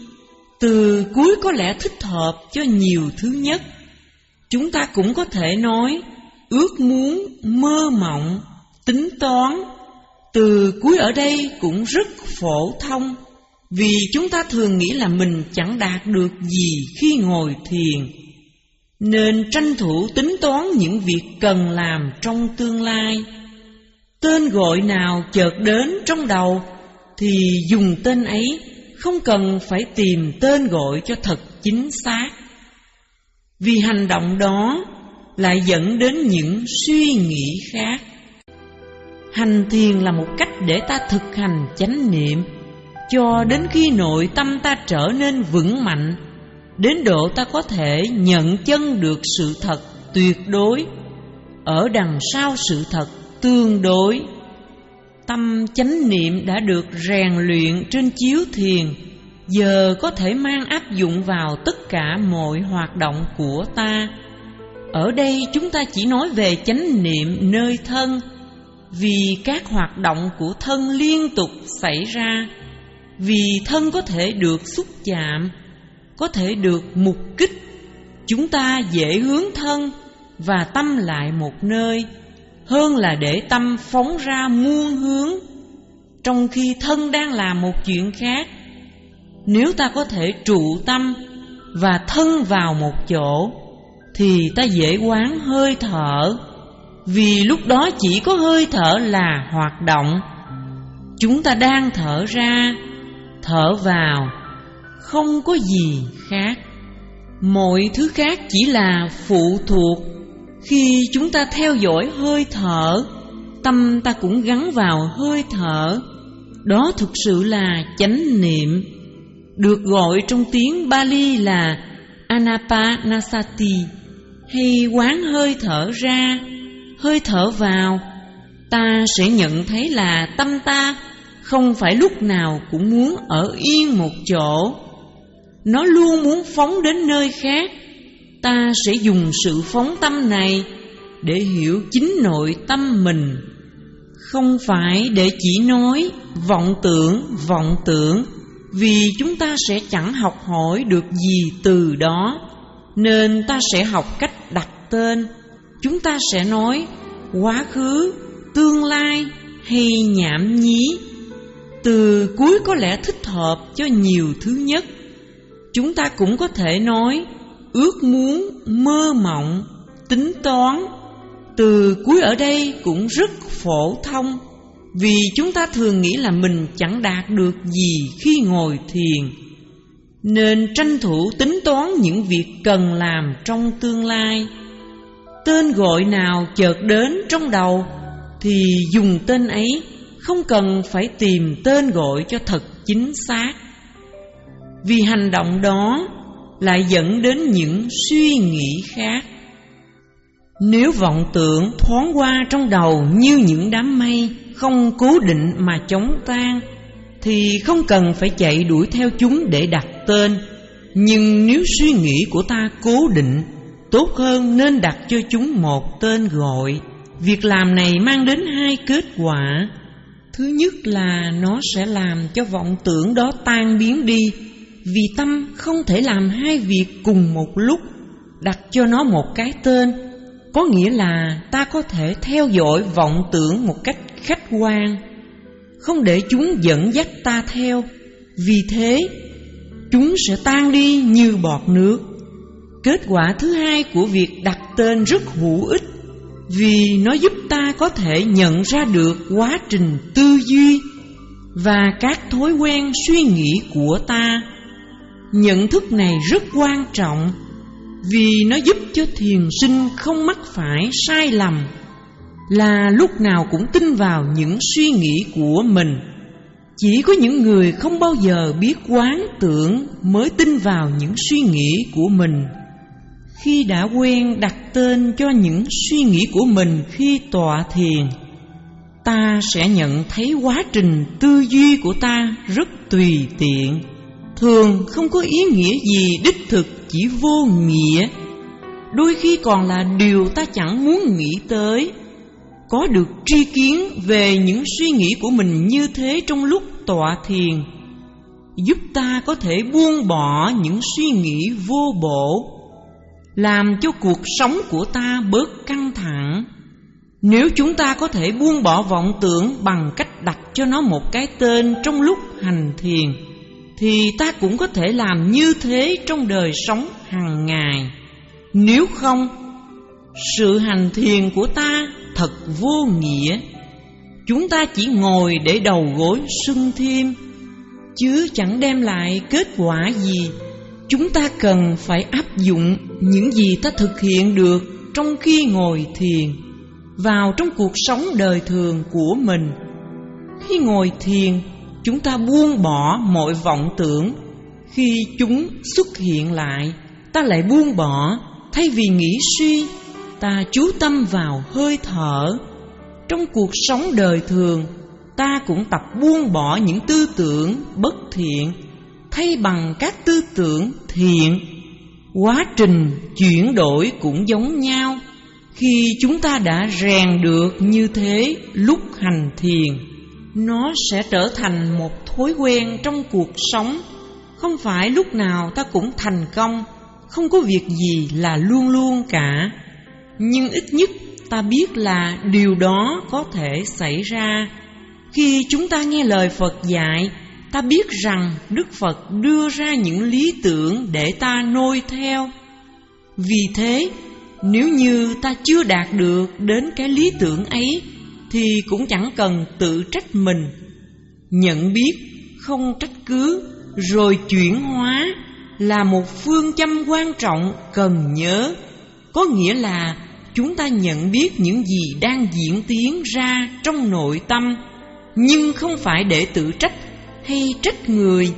A: Từ cuối có lẽ thích hợp cho nhiều thứ nhất. Chúng ta cũng có thể nói ước muốn, mơ mộng, tính toán. Từ cuối ở đây cũng rất phổ thông, vì chúng ta thường nghĩ là mình chẳng đạt được gì khi ngồi thiền. nên tranh thủ tính toán những việc cần làm trong tương lai. Tên gọi nào chợt đến trong đầu thì dùng tên ấy, không cần phải tìm tên gọi cho thật chính xác. Vì hành động đó lại dẫn đến những suy nghĩ khác. Hành thiền là một cách để ta thực hành chánh niệm, cho đến khi nội tâm ta trở nên vững mạnh, đến độ ta có thể nhận chân được sự thật tuyệt đối ở đằng sau sự thật tương đối. Tâm chánh niệm đã được rèn luyện trên chiếu thiền, giờ có thể mang áp dụng vào tất cả mọi hoạt động của ta. Ở đây chúng ta chỉ nói về chánh niệm nơi thân, vì các hoạt động của thân liên tục xảy ra. Vì thân có thể được xúc chạm, có thể được mục kích, chúng ta dễ hướng thân và tâm lại một nơi, hơn là để tâm phóng ra muôn hướng, trong khi thân đang làm một chuyện khác. Nếu ta có thể trụ tâm và thân vào một chỗ, thì ta dễ quán hơi thở, vì lúc đó chỉ có hơi thở là hoạt động. Chúng ta đang thở ra, thở vào, không có gì khác. Mọi thứ khác chỉ là phụ thuộc. Khi chúng ta theo dõi hơi thở, tâm ta cũng gắn vào hơi thở. Đó thực sự là chánh niệm, được gọi trong tiếng Pali là Anapanasati, hay quán hơi thở ra, hơi thở vào. Ta sẽ nhận thấy là tâm ta không phải lúc nào cũng muốn ở yên một chỗ, nó luôn muốn phóng đến nơi khác. Ta sẽ dùng sự phóng tâm này để hiểu chính nội tâm mình, không phải để chỉ nói vọng tưởng, vọng tưởng, vì chúng ta sẽ chẳng học hỏi được gì từ đó. Nên ta sẽ học cách đặt tên. Chúng ta sẽ nói quá khứ, tương lai hay nhảm nhí. Từ cuối có lẽ thích hợp cho nhiều thứ nhất. Chúng ta cũng có thể nói ước muốn, mơ mộng, tính toán. Từ cuối ở đây cũng rất phổ thông, vì chúng ta thường nghĩ là mình chẳng đạt được gì khi ngồi thiền. Nên tranh thủ tính toán những việc cần làm trong tương lai. Tên gọi nào chợt đến trong đầu thì dùng tên ấy, không cần phải tìm tên gọi cho thật chính xác. Vì hành động đó lại dẫn đến những suy nghĩ khác. Nếu vọng tưởng thoáng qua trong đầu như những đám mây không cố định mà chóng tan, thì không cần phải chạy đuổi theo chúng để đặt tên. Nhưng nếu suy nghĩ của ta cố định, tốt hơn nên đặt cho chúng một tên gọi. Việc làm này mang đến hai kết quả. Thứ nhất là nó sẽ làm cho vọng tưởng đó tan biến đi, vì tâm không thể làm hai việc cùng một lúc. Đặt cho nó một cái tên có nghĩa là ta có thể theo dõi vọng tưởng một cách khách quan, không để chúng dẫn dắt ta theo. Vì thế chúng sẽ tan đi như bọt nước. Kết quả thứ hai của việc đặt tên rất hữu ích, vì nó giúp ta có thể nhận ra được quá trình tư duy và các thói quen suy nghĩ của ta. Nhận thức này rất quan trọng, vì nó giúp cho thiền sinh không mắc phải sai lầm là lúc nào cũng tin vào những suy nghĩ của mình. Chỉ có những người không bao giờ biết quán tưởng mới tin vào những suy nghĩ của mình. Khi đã quen đặt tên cho những suy nghĩ của mình khi tọa thiền, ta sẽ nhận thấy quá trình tư duy của ta rất tùy tiện, thường không có ý nghĩa gì đích thực, chỉ vô nghĩa. Đôi khi còn là điều ta chẳng muốn nghĩ tới. Có được tri kiến về những suy nghĩ của mình như thế trong lúc tọa thiền, giúp ta có thể buông bỏ những suy nghĩ vô bổ, làm cho cuộc sống của ta bớt căng thẳng. Nếu chúng ta có thể buông bỏ vọng tưởng bằng cách đặt cho nó một cái tên trong lúc hành thiền, thì ta cũng có thể làm như thế trong đời sống hàng ngày. Nếu không, sự hành thiền của ta thật vô nghĩa. Chúng ta chỉ ngồi để đầu gối sưng thêm, chứ chẳng đem lại kết quả gì. Chúng ta cần phải áp dụng những gì ta thực hiện được trong khi ngồi thiền vào trong cuộc sống đời thường của mình. Khi ngồi thiền, chúng ta buông bỏ mọi vọng tưởng. Khi chúng xuất hiện lại, ta lại buông bỏ. Thay vì nghĩ suy, ta chú tâm vào hơi thở. Trong cuộc sống đời thường, ta cũng tập buông bỏ những tư tưởng bất thiện, thay bằng các tư tưởng thiện. Quá trình chuyển đổi cũng giống nhau. Khi chúng ta đã rèn được như thế lúc hành thiền, nó sẽ trở thành một thói quen trong cuộc sống. Không phải lúc nào ta cũng thành công, không có việc gì là luôn luôn cả. Nhưng ít nhất ta biết là điều đó có thể xảy ra. Khi chúng ta nghe lời Phật dạy, ta biết rằng Đức Phật đưa ra những lý tưởng để ta noi theo. Vì thế, nếu như ta chưa đạt được đến cái lý tưởng ấy, thì cũng chẳng cần tự trách mình. Nhận biết, không trách cứ, rồi chuyển hóa là một phương châm quan trọng cần nhớ. Có nghĩa là chúng ta nhận biết những gì đang diễn tiến ra trong nội tâm, nhưng không phải để tự trách hay trách người.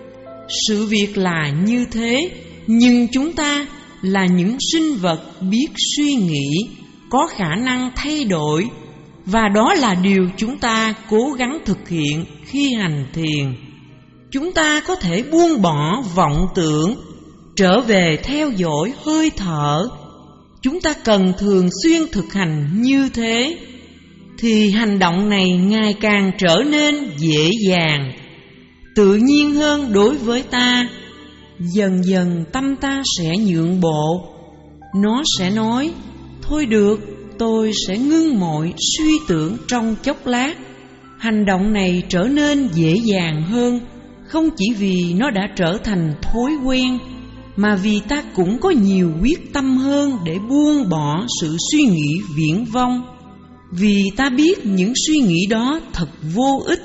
A: Sự việc là như thế, nhưng chúng ta là những sinh vật biết suy nghĩ, có khả năng thay đổi, và đó là điều chúng ta cố gắng thực hiện khi hành thiền. Chúng ta có thể buông bỏ vọng tưởng, trở về theo dõi hơi thở. Chúng ta cần thường xuyên thực hành như thế, thì hành động này ngày càng trở nên dễ dàng, tự nhiên hơn đối với ta. Dần dần tâm ta sẽ nhượng bộ. Nó sẽ nói, thôi được, tôi sẽ ngưng mọi suy tưởng trong chốc lát. Hành động này trở nên dễ dàng hơn, không chỉ vì nó đã trở thành thói quen, mà vì ta cũng có nhiều quyết tâm hơn để buông bỏ sự suy nghĩ viển vông. Vì ta biết những suy nghĩ đó thật vô ích.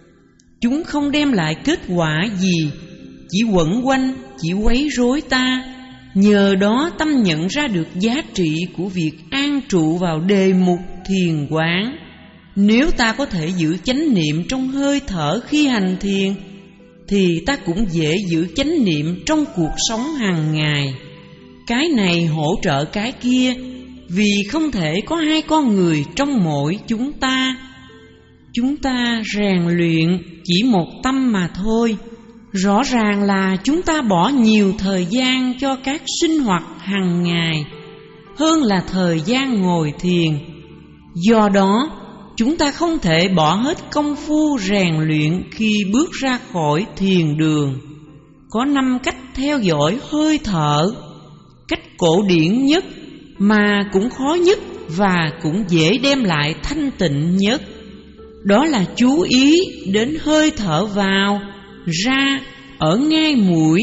A: Chúng không đem lại kết quả gì, chỉ quẩn quanh, chỉ quấy rối ta. Nhờ đó tâm nhận ra được giá trị của việc an trụ vào đề mục thiền quán. Nếu ta có thể giữ chánh niệm trong hơi thở khi hành thiền, thì ta cũng dễ giữ chánh niệm trong cuộc sống hàng ngày. Cái này hỗ trợ cái kia, vì không thể có hai con người trong mỗi chúng ta. Chúng ta rèn luyện chỉ một tâm mà thôi. Rõ ràng là chúng ta bỏ nhiều thời gian cho các sinh hoạt hàng ngày hơn là thời gian ngồi thiền. Do đó, chúng ta không thể bỏ hết công phu rèn luyện khi bước ra khỏi thiền đường. Có năm cách theo dõi hơi thở. Cách cổ điển nhất mà cũng khó nhất và cũng dễ đem lại thanh tịnh nhất, đó là chú ý đến hơi thở vào, ra ở ngay mũi.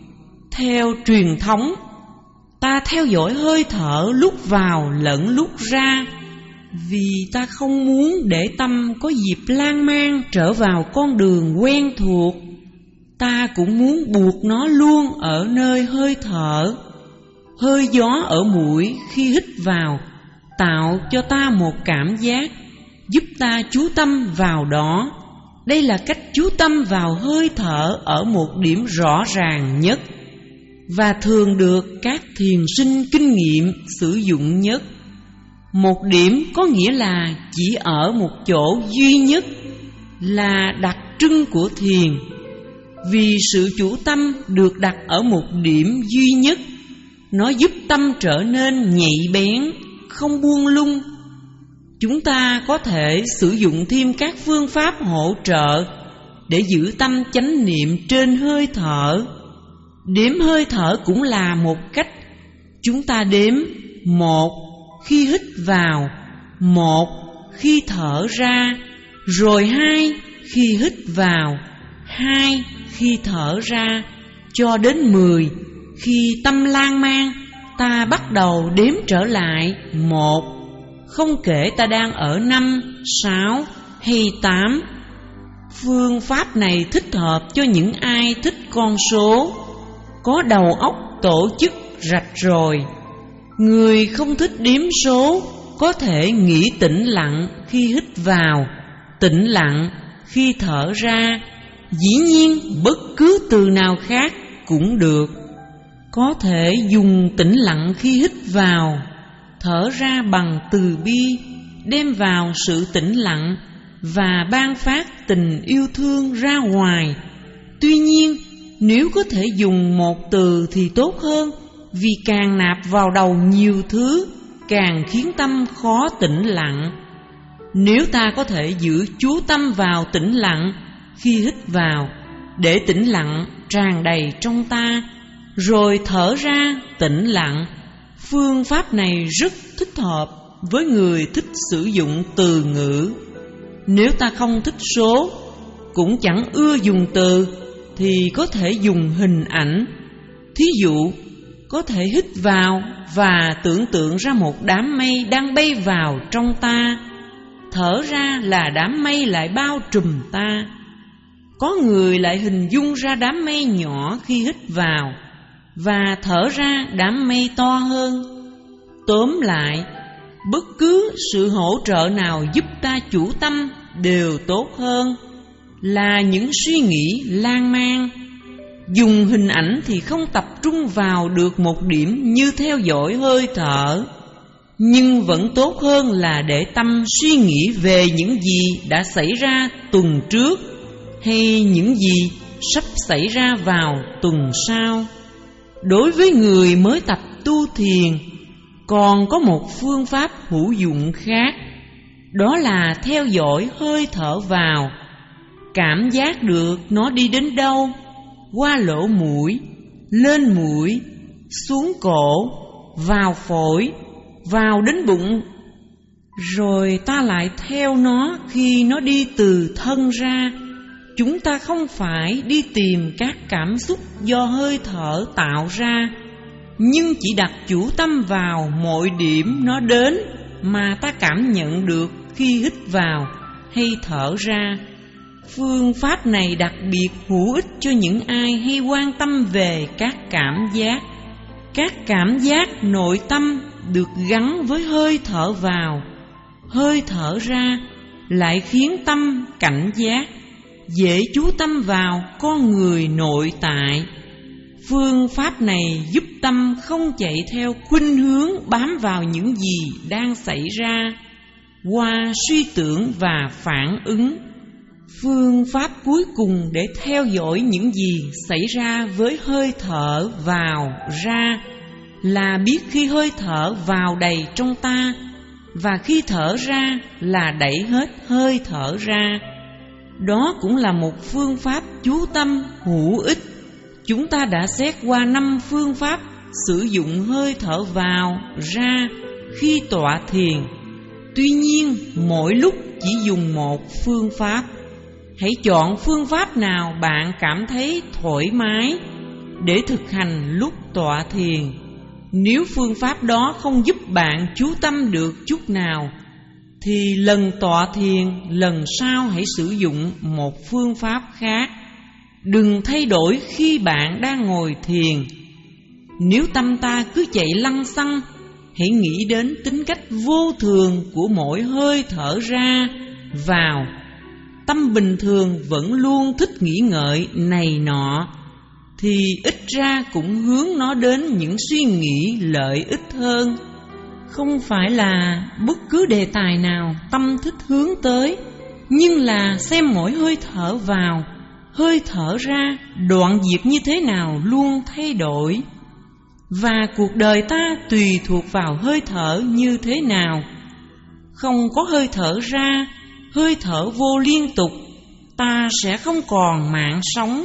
A: Theo truyền thống, ta theo dõi hơi thở lúc vào lẫn lúc ra, vì ta không muốn để tâm có dịp lan man trở vào con đường quen thuộc. Ta cũng muốn buộc nó luôn ở nơi hơi thở. Hơi gió ở mũi khi hít vào tạo cho ta một cảm giác, giúp ta chú tâm vào đó. Đây là cách chú tâm vào hơi thở ở một điểm rõ ràng nhất, và thường được các thiền sinh kinh nghiệm sử dụng nhất. Một điểm có nghĩa là chỉ ở một chỗ duy nhất, là đặc trưng của thiền. Vì sự chủ tâm được đặt ở một điểm duy nhất, nó giúp tâm trở nên nhạy bén, không buông lung. Chúng ta có thể sử dụng thêm các phương pháp hỗ trợ để giữ tâm chánh niệm trên hơi thở. Đếm hơi thở cũng là một cách. Chúng ta đếm một khi hít vào, một khi thở ra, rồi hai khi hít vào, hai khi thở ra, cho đến mười khi tâm lan man, ta bắt đầu đếm trở lại một, không kể ta đang ở năm, sáu hay tám. Phương pháp này thích hợp cho những ai thích con số, có đầu óc tổ chức rạch ròi. Người không thích đếm số có thể nghĩ tĩnh lặng khi hít vào, tĩnh lặng khi thở ra. Dĩ nhiên bất cứ từ nào khác cũng được. Có thể dùng tĩnh lặng khi hít vào, thở ra bằng từ bi, đem vào sự tĩnh lặng và ban phát tình yêu thương ra ngoài. Tuy nhiên, nếu có thể dùng một từ thì tốt hơn, vì càng nạp vào đầu nhiều thứ, càng khiến tâm khó tĩnh lặng. Nếu ta có thể giữ chú tâm vào tĩnh lặng khi hít vào, để tĩnh lặng tràn đầy trong ta, rồi thở ra tĩnh lặng, phương pháp này rất thích hợp với người thích sử dụng từ ngữ. Nếu ta không thích số, cũng chẳng ưa dùng từ, thì có thể dùng hình ảnh. Thí dụ, có thể hít vào và tưởng tượng ra một đám mây đang bay vào trong ta, thở ra là đám mây lại bao trùm ta. Có người lại hình dung ra đám mây nhỏ khi hít vào, và thở ra đám mây to hơn. Tóm lại, bất cứ sự hỗ trợ nào giúp ta chủ tâm đều tốt hơn là những suy nghĩ lan man. Dùng hình ảnh thì không tập trung vào được một điểm như theo dõi hơi thở, nhưng vẫn tốt hơn là để tâm suy nghĩ về những gì đã xảy ra tuần trước hay những gì sắp xảy ra vào tuần sau. Đối với người mới tập tu thiền, còn có một phương pháp hữu dụng khác, đó là theo dõi hơi thở vào, cảm giác được nó đi đến đâu, qua lỗ mũi, lên mũi, xuống cổ, vào phổi, vào đến bụng. Rồi ta lại theo nó khi nó đi từ thân ra. Chúng ta không phải đi tìm các cảm xúc do hơi thở tạo ra, nhưng chỉ đặt chủ tâm vào mọi điểm nó đến mà ta cảm nhận được khi hít vào hay thở ra. Phương pháp này đặc biệt hữu ích cho những ai hay quan tâm về các cảm giác. Các cảm giác nội tâm được gắn với hơi thở vào, hơi thở ra lại khiến tâm cảnh giác, dễ chú tâm vào con người nội tại. Phương pháp này giúp tâm không chạy theo khuynh hướng bám vào những gì đang xảy ra qua suy tưởng và phản ứng. Phương pháp cuối cùng để theo dõi những gì xảy ra với hơi thở vào ra là biết khi hơi thở vào đầy trong ta, và khi thở ra là đẩy hết hơi thở ra. Đó cũng là một phương pháp chú tâm hữu ích. Chúng ta đã xét qua năm phương pháp sử dụng hơi thở vào ra khi tọa thiền. Tuy nhiên, mỗi lúc chỉ dùng một phương pháp. Hãy chọn phương pháp nào bạn cảm thấy thoải mái để thực hành lúc tọa thiền. Nếu phương pháp đó không giúp bạn chú tâm được chút nào, thì lần tọa thiền lần sau hãy sử dụng một phương pháp khác. Đừng thay đổi khi bạn đang ngồi thiền. Nếu tâm ta cứ chạy lăng xăng, hãy nghĩ đến tính cách vô thường của mỗi hơi thở ra vào. Tâm bình thường vẫn luôn thích nghĩ ngợi này nọ, thì ít ra cũng hướng nó đến những suy nghĩ lợi ích hơn. Không phải là bất cứ đề tài nào tâm thích hướng tới, nhưng là xem mỗi hơi thở vào, hơi thở ra đoạn diệt như thế nào luôn thay đổi. Và cuộc đời ta tùy thuộc vào hơi thở như thế nào. Không có hơi thở ra, hơi thở vô liên tục, ta sẽ không còn mạng sống.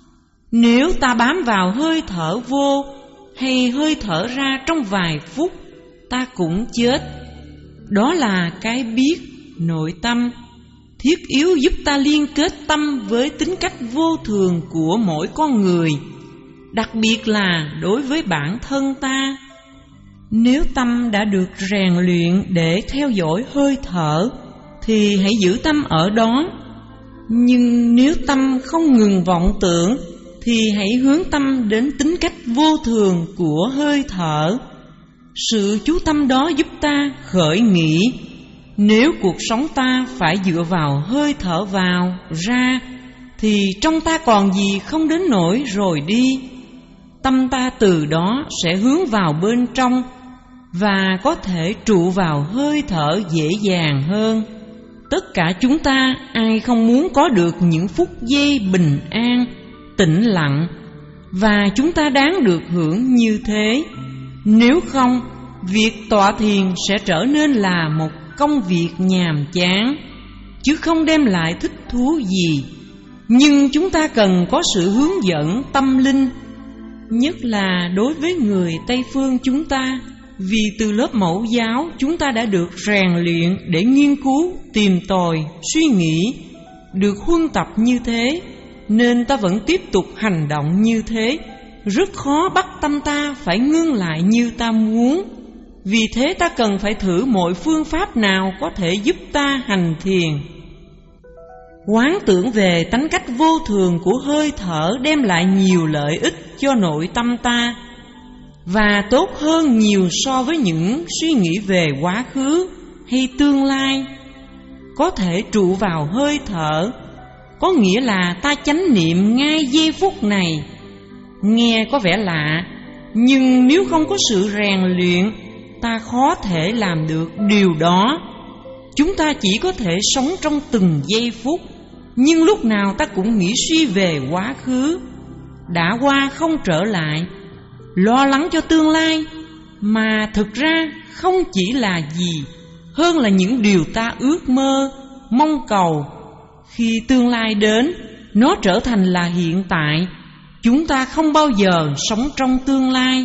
A: Nếu ta bám vào hơi thở vô hay hơi thở ra trong vài phút, ta cũng chết. Đó là cái biết nội tâm thiết yếu giúp ta liên kết tâm với tính cách vô thường của mỗi con người, đặc biệt là đối với bản thân ta. Nếu tâm đã được rèn luyện để theo dõi hơi thở thì hãy giữ tâm ở đó. Nhưng nếu tâm không ngừng vọng tưởng thì hãy hướng tâm đến tính cách vô thường của hơi thở. Sự chú tâm đó giúp ta khởi nghĩ, nếu cuộc sống ta phải dựa vào hơi thở vào, ra, thì trong ta còn gì không đến nỗi rồi đi. Tâm ta từ đó sẽ hướng vào bên trong và có thể trụ vào hơi thở dễ dàng hơn. Tất cả chúng ta ai không muốn có được những phút giây bình an, tĩnh lặng, và chúng ta đáng được hưởng như thế. Nếu không, việc tọa thiền sẽ trở nên là một công việc nhàm chán, chứ không đem lại thích thú gì. Nhưng chúng ta cần có sự hướng dẫn tâm linh, nhất là đối với người Tây phương chúng ta, vì từ lớp mẫu giáo chúng ta đã được rèn luyện để nghiên cứu, tìm tòi, suy nghĩ, được huân tập như thế, nên ta vẫn tiếp tục hành động như thế. Rất khó bắt tâm ta phải ngưng lại như ta muốn. Vì thế ta cần phải thử mọi phương pháp nào có thể giúp ta hành thiền. Quán tưởng về tánh cách vô thường của hơi thở đem lại nhiều lợi ích cho nội tâm ta, và tốt hơn nhiều so với những suy nghĩ về quá khứ hay tương lai. Có thể trụ vào hơi thở có nghĩa là ta chánh niệm ngay giây phút này. Nghe có vẻ lạ, nhưng nếu không có sự rèn luyện, ta khó thể làm được điều đó. Chúng ta chỉ có thể sống trong từng giây phút, nhưng lúc nào ta cũng nghĩ suy về quá khứ đã qua không trở lại, lo lắng cho tương lai, mà thực ra không chỉ là gì hơn là những điều ta ước mơ, mong cầu. Khi tương lai đến, nó trở thành là hiện tại. Chúng ta không bao giờ sống trong tương lai,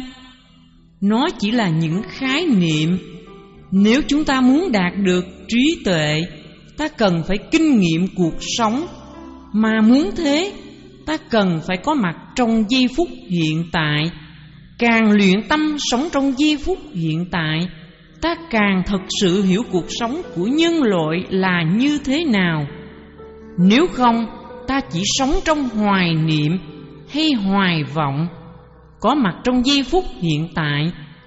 A: nó chỉ là những khái niệm. Nếu chúng ta muốn đạt được trí tuệ, ta cần phải kinh nghiệm cuộc sống. Mà muốn thế, ta cần phải có mặt trong giây phút hiện tại. Càng luyện tâm sống trong giây phút hiện tại, ta càng thật sự hiểu cuộc sống của nhân loại là như thế nào. Nếu không, ta chỉ sống trong hoài niệm hay hoài vọng. Có mặt trong giây phút hiện tại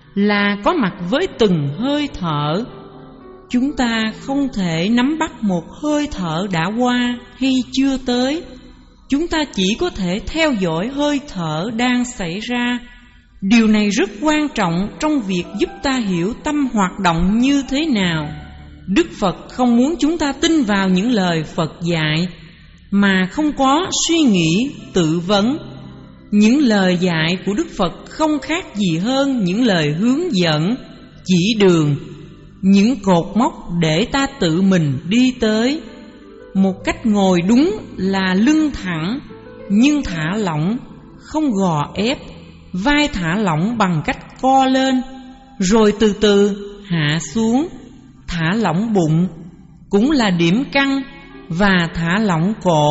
A: là có mặt với từng hơi thở. Chúng ta không thể nắm bắt một hơi thở đã qua hay chưa tới. Chúng ta chỉ có thể theo dõi hơi thở đang xảy ra. Điều này rất quan trọng trong việc giúp ta hiểu tâm hoạt động như thế nào. Đức Phật không muốn chúng ta tin vào những lời Phật dạy mà không có suy nghĩ, tự vấn. Những lời dạy của Đức Phật không khác gì hơn những lời hướng dẫn, chỉ đường, những cột mốc để ta tự mình đi tới. Một cách ngồi đúng là lưng thẳng nhưng thả lỏng, không gò ép, vai thả lỏng bằng cách co lên, rồi từ từ hạ xuống. Thả lỏng bụng cũng là điểm căng, và thả lỏng cổ.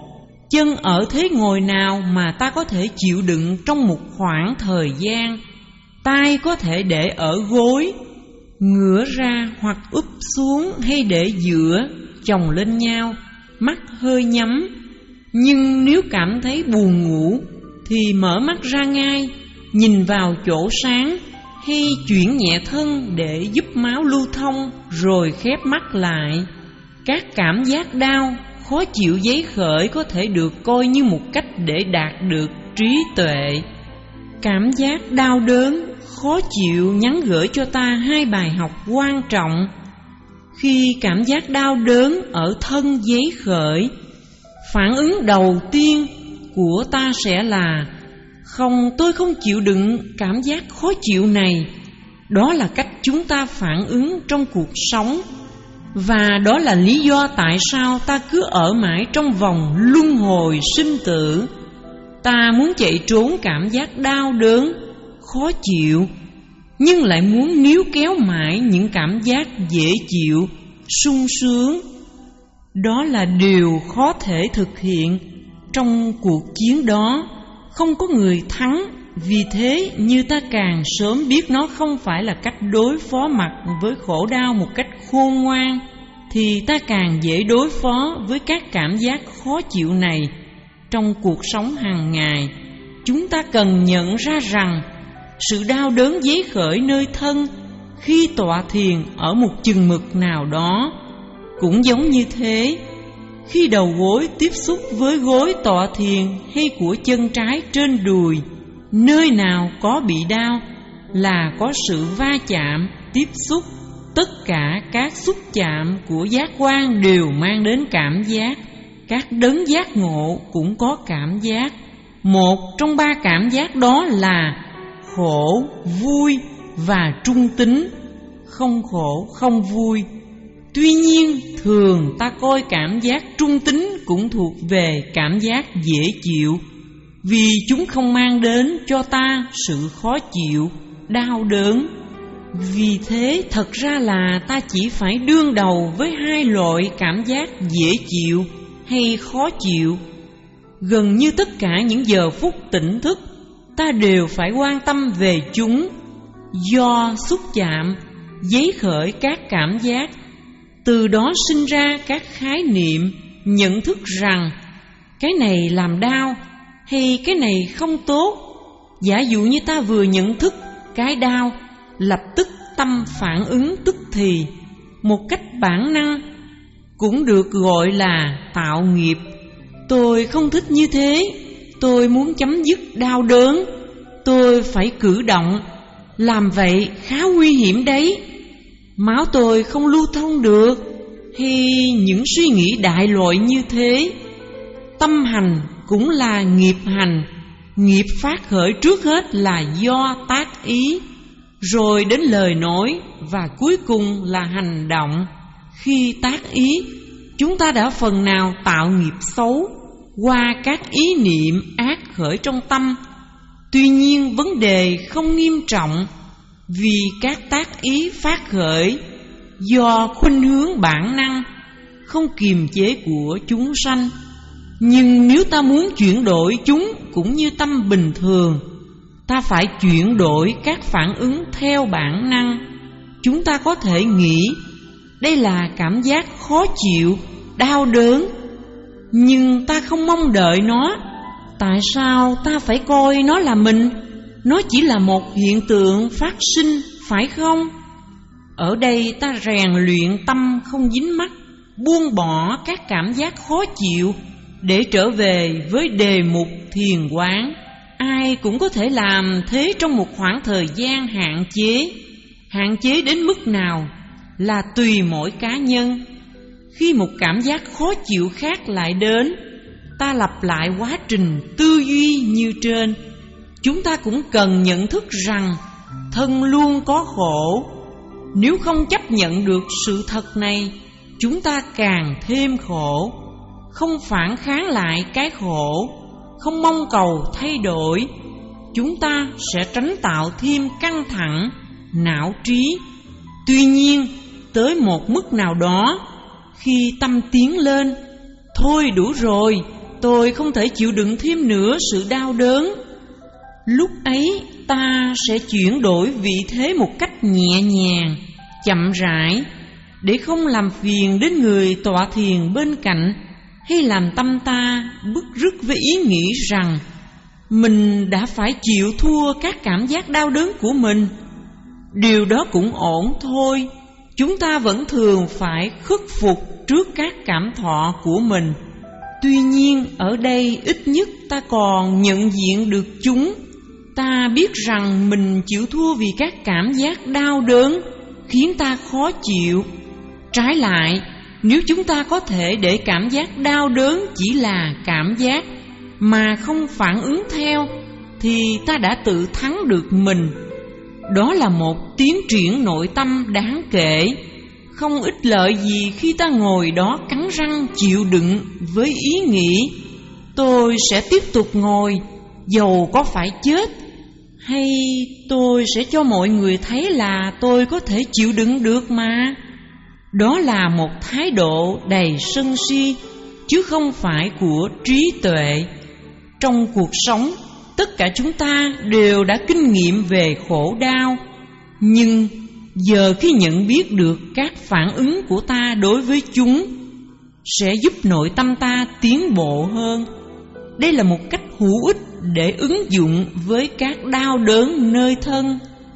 A: Chân ở thế ngồi nào mà ta có thể chịu đựng trong một khoảng thời gian. Tai có thể để ở gối, ngửa ra hoặc úp xuống, hay để giữa, chồng lên nhau, mắt hơi nhắm. Nhưng nếu cảm thấy buồn ngủ thì mở mắt ra ngay, nhìn vào chỗ sáng, hay chuyển nhẹ thân để giúp máu lưu thông, rồi khép mắt lại. Các cảm giác đau, khó chịu dấy khởi có thể được coi như một cách để đạt được trí tuệ. Cảm giác đau đớn, khó chịu nhắn gửi cho ta hai bài học quan trọng. Khi cảm giác đau đớn ở thân dấy khởi, phản ứng đầu tiên của ta sẽ là: không, tôi không chịu đựng cảm giác khó chịu này. Đó là cách chúng ta phản ứng trong cuộc sống, và đó là lý do tại sao ta cứ ở mãi trong vòng luân hồi sinh tử. Ta muốn chạy trốn cảm giác đau đớn, khó chịu, nhưng lại muốn níu kéo mãi những cảm giác dễ chịu, sung sướng. Đó là điều khó thể thực hiện. Trong cuộc chiến đó, không có người thắng Vì thế, như ta càng sớm biết nó không phải là cách đối phó mặt với khổ đau một cách khôn ngoan, thì ta càng dễ đối phó với các cảm giác khó chịu này. Trong cuộc sống hàng ngày, chúng ta cần nhận ra rằng sự đau đớn dấy khởi nơi thân khi tọa thiền ở một chừng mực nào đó. Cũng giống như thế, khi đầu gối tiếp xúc với gối tọa thiền hay của chân trái trên đùi, nơi nào có bị đau là có sự va chạm, tiếp xúc. Tất cả các xúc chạm của giác quan đều mang đến cảm giác. Các đấng giác ngộ cũng có cảm giác. Một trong ba cảm giác đó là khổ, vui và trung tính, không khổ, không vui. Tuy nhiên, thường ta coi cảm giác trung tính cũng thuộc về cảm giác dễ chịu, vì chúng không mang đến cho ta sự khó chịu, đau đớn. Vì thế, thật ra là ta chỉ phải đương đầu với hai loại cảm giác dễ chịu hay khó chịu. Gần như tất cả những giờ phút tỉnh thức, ta đều phải quan tâm về chúng. Do xúc chạm dấy khởi các cảm giác, từ đó sinh ra các khái niệm, nhận thức rằng cái này làm đau hay cái này không tốt. Giả dụ như ta vừa nhận thức cái đau, lập tức tâm phản ứng tức thì, một cách bản năng, cũng được gọi là tạo nghiệp. Tôi không thích như thế, tôi muốn chấm dứt đau đớn, tôi phải cử động, làm vậy khá nguy hiểm đấy, máu tôi không lưu thông được, hay những suy nghĩ đại loại như thế. Tâm hành cũng là nghiệp hành. Nghiệp phát khởi trước hết là do tác ý, rồi đến lời nói, và cuối cùng là hành động. Khi tác ý, chúng ta đã phần nào tạo nghiệp xấu qua các ý niệm ác khởi trong tâm. Tuy nhiên, vấn đề không nghiêm trọng, vì các tác ý phát khởi do khuynh hướng bản năng, không kiềm chế của chúng sanh. Nhưng nếu ta muốn chuyển đổi chúng cũng như tâm bình thường, ta phải chuyển đổi các phản ứng theo bản năng. Chúng ta có thể nghĩ đây là cảm giác khó chịu, đau đớn, nhưng ta không mong đợi nó. Tại sao ta phải coi nó là mình? Nó chỉ là một hiện tượng phát sinh, phải không? Ở đây ta rèn luyện tâm không dính mắc, buông bỏ các cảm giác khó chịu để trở về với đề mục thiền quán. Ai cũng có thể làm thế trong một khoảng thời gian hạn chế. Hạn chế đến mức nào là tùy mỗi cá nhân. Khi một cảm giác khó chịu khác lại đến, ta lặp lại quá trình tư duy như trên. Chúng ta cũng cần nhận thức rằng thân luôn có khổ. Nếu không chấp nhận được sự thật này, chúng ta càng thêm khổ. Không phản kháng lại cái khổ, không mong cầu thay đổi, chúng ta sẽ tránh tạo thêm căng thẳng, não trí. Tuy nhiên, tới một mức nào đó, khi tâm tiến lên, thôi đủ rồi, tôi không thể chịu đựng thêm nữa sự đau đớn, lúc ấy ta sẽ chuyển đổi vị thế một cách nhẹ nhàng, chậm rãi, để không làm phiền đến người tọa thiền bên cạnh, hay làm tâm ta bứt rứt với ý nghĩ rằng mình đã phải chịu thua các cảm giác đau đớn của mình. Điều đó cũng ổn thôi. Chúng ta vẫn thường phải khuất phục trước các cảm thọ của mình. Tuy nhiên, ở đây ít nhất ta còn nhận diện được chúng. Ta biết rằng mình chịu thua vì các cảm giác đau đớn khiến ta khó chịu. Trái lại, nếu chúng ta có thể để cảm giác đau đớn chỉ là cảm giác mà không phản ứng theo, thì ta đã tự thắng được mình. Đó là một tiến triển nội tâm đáng kể. Không ích lợi gì khi ta ngồi đó cắn răng chịu đựng với ý nghĩ tôi sẽ tiếp tục ngồi dầu có phải chết, hay tôi sẽ cho mọi người thấy là tôi có thể chịu đựng được mà. Đó là một thái độ đầy sân si, chứ không phải của trí tuệ. Trong cuộc sống, tất tất cả chúng ta đều đã kinh nghiệm về khổ đau, nhưng giờ khi nhận biết được các phản ứng của ta đối với chúng sẽ giúp nội tâm ta tiến bộ hơn. Đây là một cách hữu ích để ứng dụng với các đau đớn nơi thân.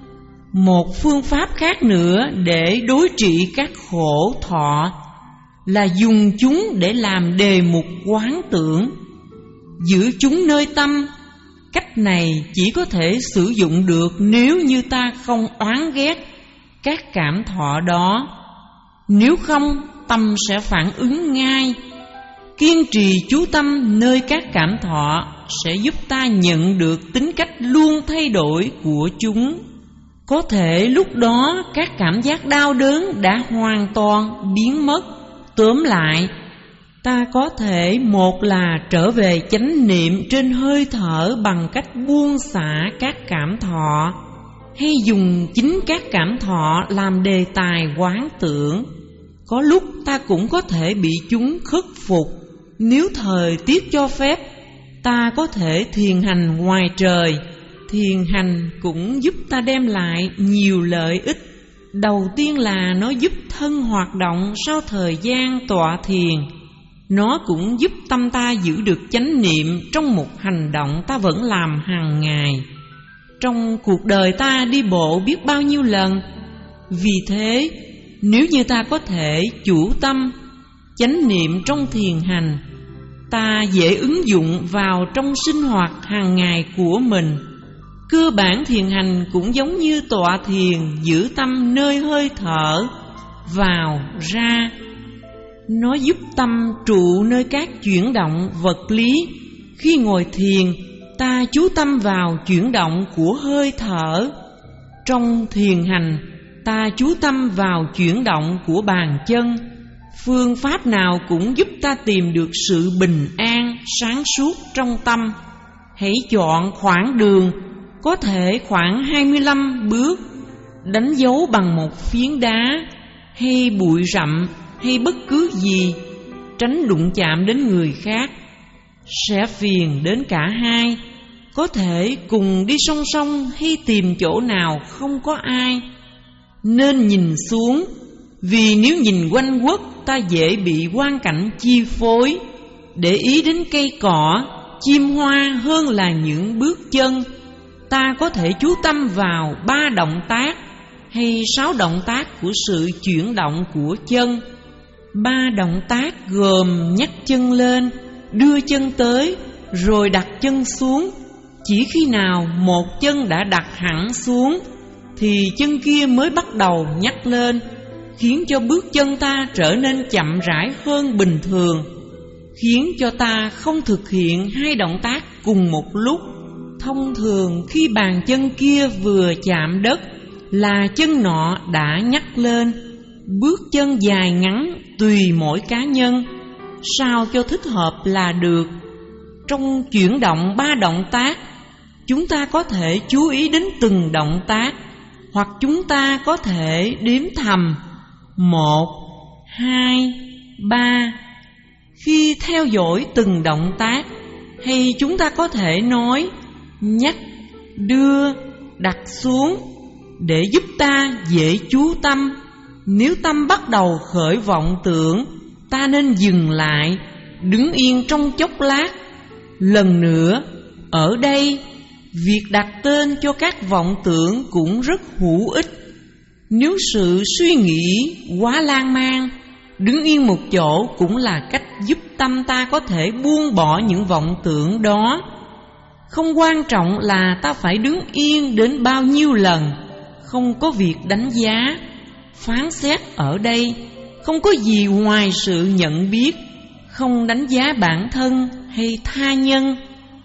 A: Một phương pháp khác nữa để đối trị các khổ thọ là dùng chúng để làm đề mục quán tưởng, giữ chúng nơi tâm. Cách này chỉ có thể sử dụng được nếu như ta không oán ghét các cảm thọ đó. Nếu không, tâm sẽ phản ứng ngay. Kiên trì chú tâm nơi các cảm thọ sẽ giúp ta nhận được tính cách luôn thay đổi của chúng. Có thể lúc đó các cảm giác đau đớn đã hoàn toàn biến mất. Tóm lại, ta có thể một là trở về chánh niệm trên hơi thở bằng cách buông xả các cảm thọ, hay dùng chính các cảm thọ làm đề tài quán tưởng. Có lúc ta cũng có thể bị chúng khuất phục. Nếu thời tiết cho phép, ta có thể thiền hành ngoài trời. Thiền hành cũng giúp ta đem lại nhiều lợi ích. Đầu tiên là nó giúp thân hoạt động sau thời gian tọa thiền. Nó cũng giúp tâm ta giữ được chánh niệm trong một hành động ta vẫn làm hàng ngày. Trong cuộc đời ta đi bộ biết bao nhiêu lần. Vì thế, nếu như ta có thể chủ tâm, chánh niệm trong thiền hành, ta dễ ứng dụng vào trong sinh hoạt hàng ngày của mình. Cơ bản thiền hành cũng giống như tọa thiền, giữ tâm nơi hơi thở, vào, ra. Nó giúp tâm trụ nơi các chuyển động vật lý. Khi ngồi thiền, ta chú tâm vào chuyển động của hơi thở. Trong thiền hành, ta chú tâm vào chuyển động của bàn chân. Phương pháp nào cũng giúp ta tìm được sự bình an, sáng suốt trong tâm. Hãy chọn khoảng đường, có thể khoảng hai mươi lăm bước, đánh dấu bằng một phiến đá, hay bụi rậm, hay bất cứ gì, tránh đụng chạm đến người khác. Sẽ phiền đến cả hai. Có thể cùng đi song song hay tìm chỗ nào không có ai. Nên nhìn xuống, vì nếu nhìn quanh quất ta dễ bị quang cảnh chi phối. Để ý đến cây cỏ, chim hoa hơn là những bước chân. Ta có thể chú tâm vào ba động tác hay sáu động tác của sự chuyển động của chân. Ba động tác gồm nhấc chân lên, đưa chân tới, rồi đặt chân xuống. Chỉ khi nào một chân đã đặt hẳn xuống thì chân kia mới bắt đầu nhấc lên, khiến cho bước chân ta trở nên chậm rãi hơn bình thường, khiến cho ta không thực hiện hai động tác cùng một lúc. Thông thường khi bàn chân kia vừa chạm đất là chân nọ đã nhấc lên. Bước chân dài ngắn tùy mỗi cá nhân, sao cho thích hợp là được. Trong chuyển động ba động tác, chúng ta có thể chú ý đến từng động tác, hoặc chúng ta có thể đếm thầm một, hai, ba. Khi theo dõi từng động tác, hay chúng ta có thể nói nhấc, đưa, đặt xuống để giúp ta dễ chú tâm. Nếu tâm bắt đầu khởi vọng tưởng, ta nên dừng lại, đứng yên trong chốc lát. Lần nữa, ở đây, việc đặt tên cho các vọng tưởng cũng rất hữu ích. Nếu sự suy nghĩ quá lan man, đứng yên một chỗ cũng là cách giúp tâm ta có thể buông bỏ những vọng tưởng đó. Không quan trọng là ta phải đứng yên đến bao nhiêu lần. Không có việc đánh giá, phán xét ở đây. Không có gì ngoài sự nhận biết, không đánh giá bản thân hay tha nhân.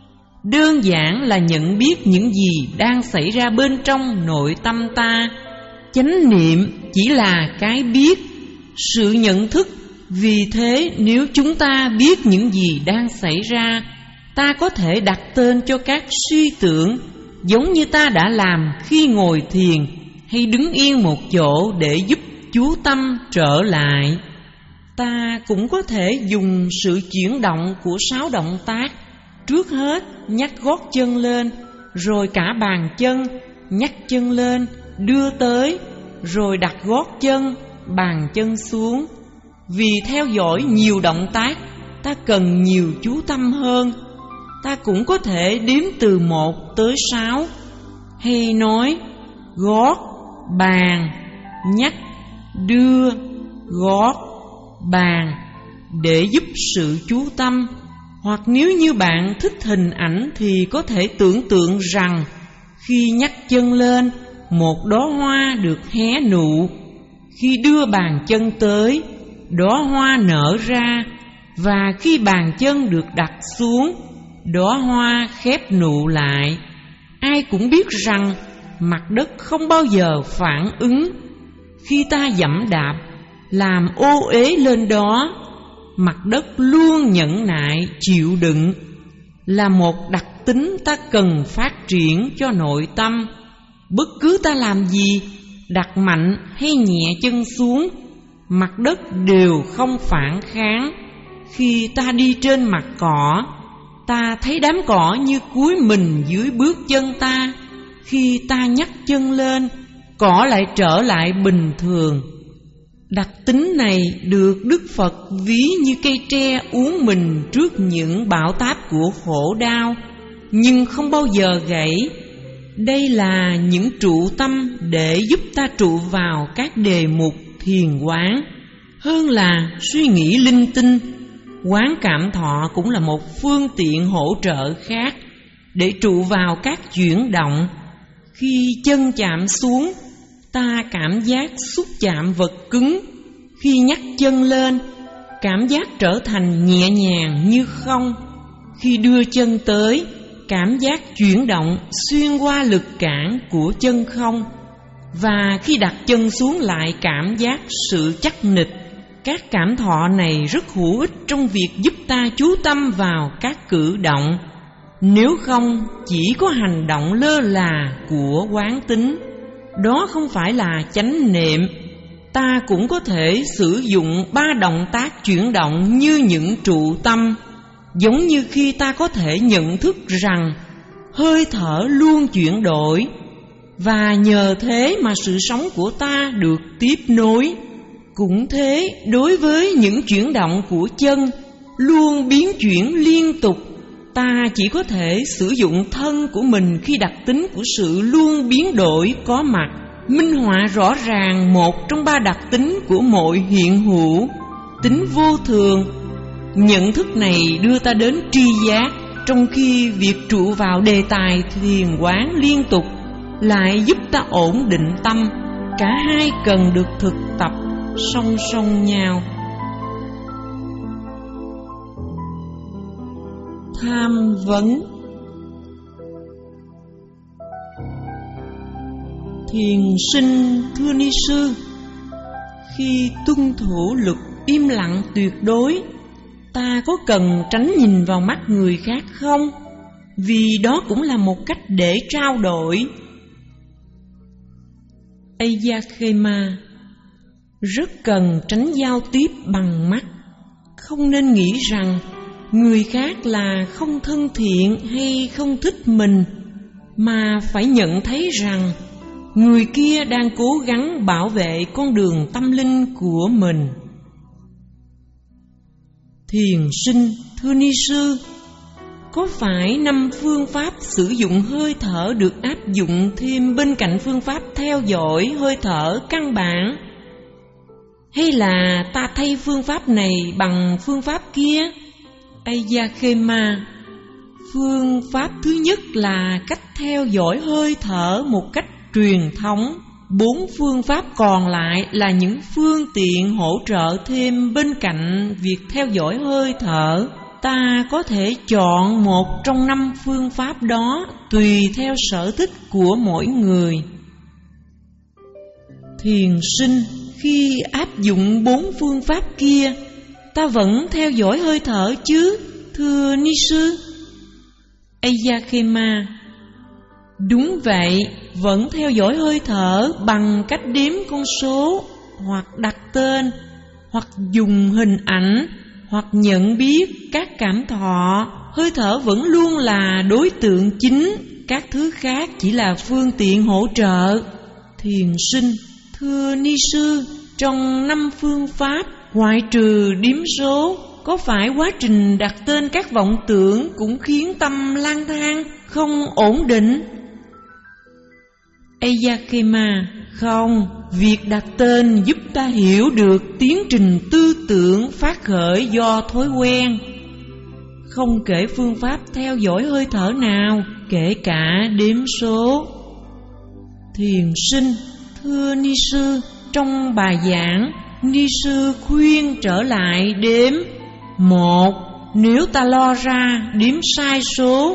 A: Đơn giản là nhận biết những gì đang xảy ra bên trong nội tâm ta. Chánh niệm chỉ là cái biết, sự nhận thức. Vì thế nếu chúng ta biết những gì đang xảy ra, ta có thể đặt tên cho các suy tưởng, giống như ta đã làm khi ngồi thiền hay đứng yên một chỗ để giúp chú tâm trở lại. Ta cũng có thể dùng sự chuyển động của sáu động tác Trước hết nhắc gót chân lên, rồi cả bàn chân, nhắc chân lên, đưa tới, rồi đặt gót chân, bàn chân xuống. Vì theo dõi nhiều động tác, ta cần nhiều chú tâm hơn. Ta cũng có thể đếm từ một tới sáu, hay nói gót, bàn, nhắc, đưa, gót, bàn, để giúp sự chú tâm. Hoặc nếu như bạn thích hình ảnh thì có thể tưởng tượng rằng khi nhắc chân lên, một đóa hoa được hé nụ. Khi đưa bàn chân tới, đóa hoa nở ra. Và khi bàn chân được đặt xuống, đóa hoa khép nụ lại. Ai cũng biết rằng mặt đất không bao giờ phản ứng. Khi ta giẫm đạp, làm ô uế lên đó, mặt đất luôn nhẫn nại chịu đựng, là một đặc tính ta cần phát triển cho nội tâm. Bất cứ ta làm gì, đặt mạnh hay nhẹ chân xuống, mặt đất đều không phản kháng. Khi ta đi trên mặt cỏ, ta thấy đám cỏ như cúi mình dưới bước chân ta. Khi ta nhắc chân lên, cỏ lại trở lại bình thường. Đặc tính này được Đức Phật ví như cây tre uốn mình trước những bão táp của khổ đau, nhưng không bao giờ gãy. Đây là những trụ tâm để giúp ta trụ vào các đề mục thiền quán. Hơn là suy nghĩ linh tinh, quán cảm thọ cũng là một phương tiện hỗ trợ khác để trụ vào các chuyển động. Khi chân chạm xuống, ta cảm giác xúc chạm vật cứng. Khi nhắc chân lên, cảm giác trở thành nhẹ nhàng như không. Khi đưa chân tới, cảm giác chuyển động xuyên qua lực cản của chân không. Và khi đặt chân xuống lại cảm giác sự chắc nịch. Các cảm thọ này rất hữu ích trong việc giúp ta chú tâm vào các cử động. Nếu không, chỉ có hành động lơ là của quán tính. Đó không phải là chánh niệm. Ta cũng có thể sử dụng ba động tác chuyển động như những trụ tâm. Giống như khi ta có thể nhận thức rằng hơi thở luôn chuyển đổi, và nhờ thế mà sự sống của ta được tiếp nối. Cũng thế, đối với những chuyển động của chân luôn biến chuyển liên tục, ta chỉ có thể sử dụng thân của mình khi đặc tính của sự luôn biến đổi có mặt, minh họa rõ ràng một trong ba đặc tính của mọi hiện hữu, tính vô thường. Nhận thức này đưa ta đến tri giác, trong khi việc trụ vào đề tài thiền quán liên tục lại giúp ta ổn định tâm. Cả hai cần được thực tập song song nhau. Tham vấn. Thiền sinh thưa ni sư, khi tuân thủ luật im lặng tuyệt đối, ta có cần tránh nhìn vào mắt người khác không? Vì đó cũng là một cách để trao đổi. Ayakema: rất cần tránh giao tiếp bằng mắt. Không nên nghĩ rằng người khác là không thân thiện hay không thích mình, mà phải nhận thấy rằng người kia đang cố gắng bảo vệ con đường tâm linh của mình. Thiền sinh thưa ni sư, có phải năm phương pháp sử dụng hơi thở được áp dụng thêm bên cạnh phương pháp theo dõi hơi thở căn bản? Hay là ta thay phương pháp này bằng phương pháp kia? Ayakema: phương pháp thứ nhất là cách theo dõi hơi thở một cách truyền thống. Bốn phương pháp còn lại là những phương tiện hỗ trợ thêm bên cạnh việc theo dõi hơi thở. Ta có thể chọn một trong năm phương pháp đó tùy theo sở thích của mỗi người. Thiền sinh: khi áp dụng bốn phương pháp kia, ta vẫn theo dõi hơi thở chứ, thưa ni sư? Ayakema: đúng vậy, vẫn theo dõi hơi thở bằng cách đếm con số, hoặc đặt tên, hoặc dùng hình ảnh, hoặc nhận biết các cảm thọ. Hơi thở vẫn luôn là đối tượng chính, các thứ khác chỉ là phương tiện hỗ trợ. Thiền sinh: thưa ni sư, trong năm phương pháp ngoại trừ điếm số, có phải quá trình đặt tên các vọng tưởng cũng khiến tâm lang thang, không ổn định? Eyakema: không, việc đặt tên giúp ta hiểu được tiến trình tư tưởng phát khởi do thói quen. Không kể phương pháp theo dõi hơi thở nào, kể cả đếm số. Thiền sinh: thưa ni sư, trong bài giảng, ni sư khuyên trở lại đếm một, nếu ta lo ra đếm sai số.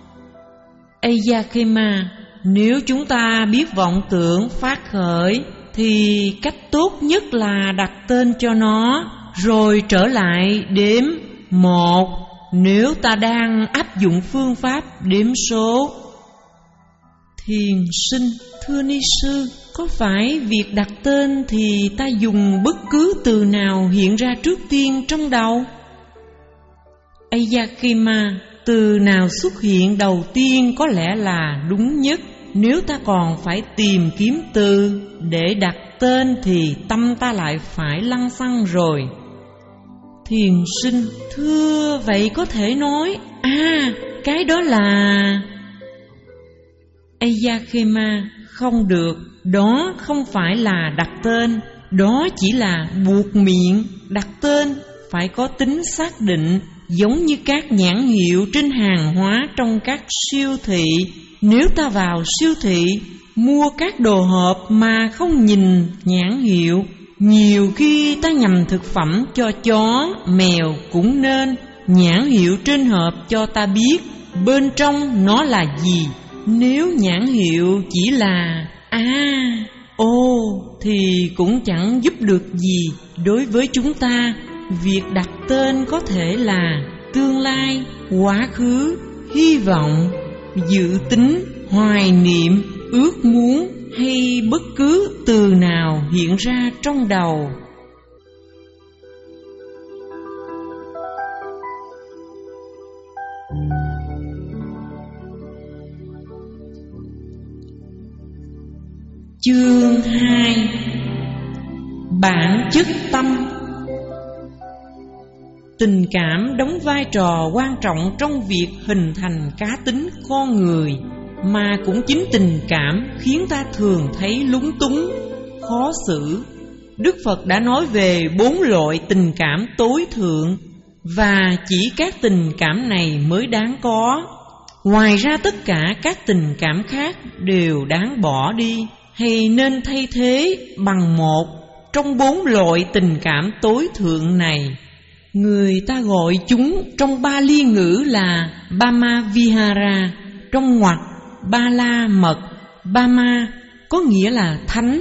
A: Eyakema: nếu chúng ta biết vọng tưởng phát khởi, thì cách tốt nhất là đặt tên cho nó, rồi trở lại đếm một, nếu ta đang áp dụng phương pháp đếm số. Thiền sinh: thưa ni sư, có phải việc đặt tên thì ta dùng bất cứ từ nào hiện ra trước tiên trong đầu? Eyakema: từ nào xuất hiện đầu tiên có lẽ là đúng nhất. Nếu ta còn phải tìm kiếm từ để đặt tên thì tâm ta lại phải lăng xăng rồi. Thiền sinh: thưa, vậy có thể nói à, cái đó là... Eyakema: không được, đó không phải là đặt tên, đó chỉ là buộc miệng. Đặt tên phải có tính xác định, giống như các nhãn hiệu trên hàng hóa trong các siêu thị. Nếu ta vào siêu thị mua các đồ hộp mà không nhìn nhãn hiệu, nhiều khi ta nhầm thực phẩm cho chó, mèo. Cũng nên nhãn hiệu trên hộp cho ta biết bên trong nó là gì. Nếu nhãn hiệu chỉ là à, ô thì cũng chẳng giúp được gì đối với chúng ta. Việc đặt tên có thể là tương lai, quá khứ, hy vọng, dự tính, hoài niệm, ước muốn hay bất cứ từ nào hiện ra trong đầu. Chương hai: bản chất tâm. Tình cảm đóng vai trò quan trọng trong việc hình thành cá tính con người, mà cũng chính tình cảm khiến ta thường thấy lúng túng, khó xử. Đức Phật đã nói về bốn loại tình cảm tối thượng, và chỉ các tình cảm này mới đáng có. Ngoài ra tất cả các tình cảm khác đều đáng bỏ đi, hay nên thay thế bằng một trong bốn loại tình cảm tối thượng này. Người ta gọi chúng trong Pali ngữ là Bama Vihara, trong ngoặc Ba La Mật. Bama có nghĩa là thánh,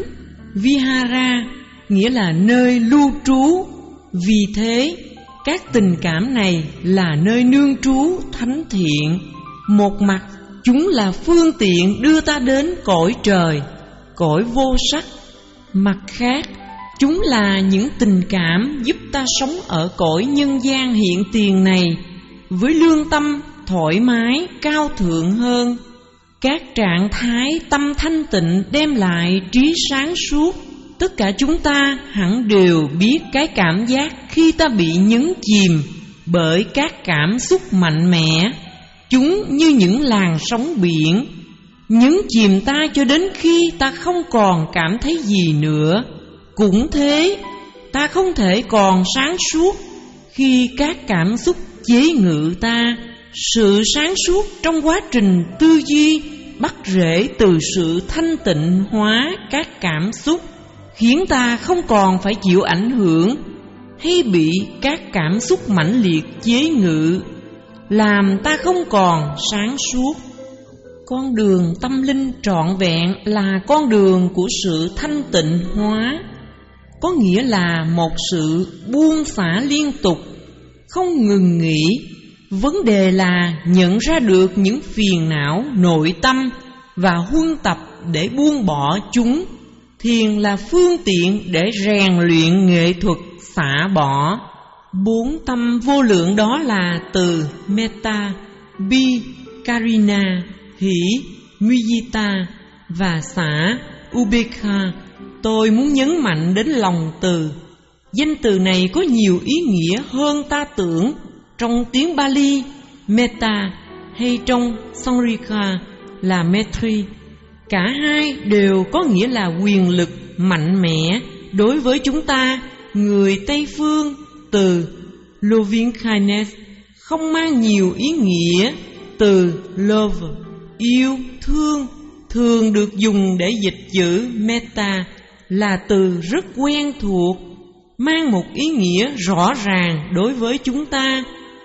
A: Vihara nghĩa là nơi lưu trú. Vì thế, các tình cảm này là nơi nương trú thánh thiện. Một mặt, chúng là phương tiện đưa ta đến cõi trời, cõi vô sắc. Mặt khác, chúng là những tình cảm giúp ta sống ở cõi nhân gian hiện tiền này với lương tâm thoải mái, cao thượng hơn. Các trạng thái tâm thanh tịnh đem lại trí sáng suốt. Tất cả chúng ta hẳn đều biết cái cảm giác khi ta bị nhấn chìm bởi các cảm xúc mạnh mẽ. Chúng như những làn sóng biển, nhấn chìm ta cho đến khi ta không còn cảm thấy gì nữa. Cũng thế, ta không thể còn sáng suốt khi các cảm xúc chế ngự ta. Sự sáng suốt trong quá trình tư duy bắt rễ từ sự thanh tịnh hóa các cảm xúc, khiến ta không còn phải chịu ảnh hưởng hay bị các cảm xúc mãnh liệt chế ngự, làm ta không còn sáng suốt. Con đường tâm linh trọn vẹn là con đường của sự thanh tịnh hóa, có nghĩa là một sự buông xả liên tục, không ngừng nghỉ. Vấn đề là nhận ra được những phiền não nội tâm và huân tập để buông bỏ chúng. Thiền là phương tiện để rèn luyện nghệ thuật xả bỏ. Bốn tâm vô lượng đó là từ Metta, Bi, Karina, Hỷ, Mudita và xả, Ubekha. Tôi muốn nhấn mạnh đến lòng từ. Danh từ này có nhiều ý nghĩa hơn ta tưởng. Trong tiếng Bali, Metta, hay trong Sanskrit là Maitri, cả hai đều có nghĩa là quyền lực mạnh mẽ. Đối với chúng ta, người Tây phương, từ loving kindness không mang nhiều ý nghĩa. Từ love, yêu thương, thường được dùng để dịch chữ metta, là từ rất quen thuộc, mang một ý nghĩa rõ ràng đối với chúng ta.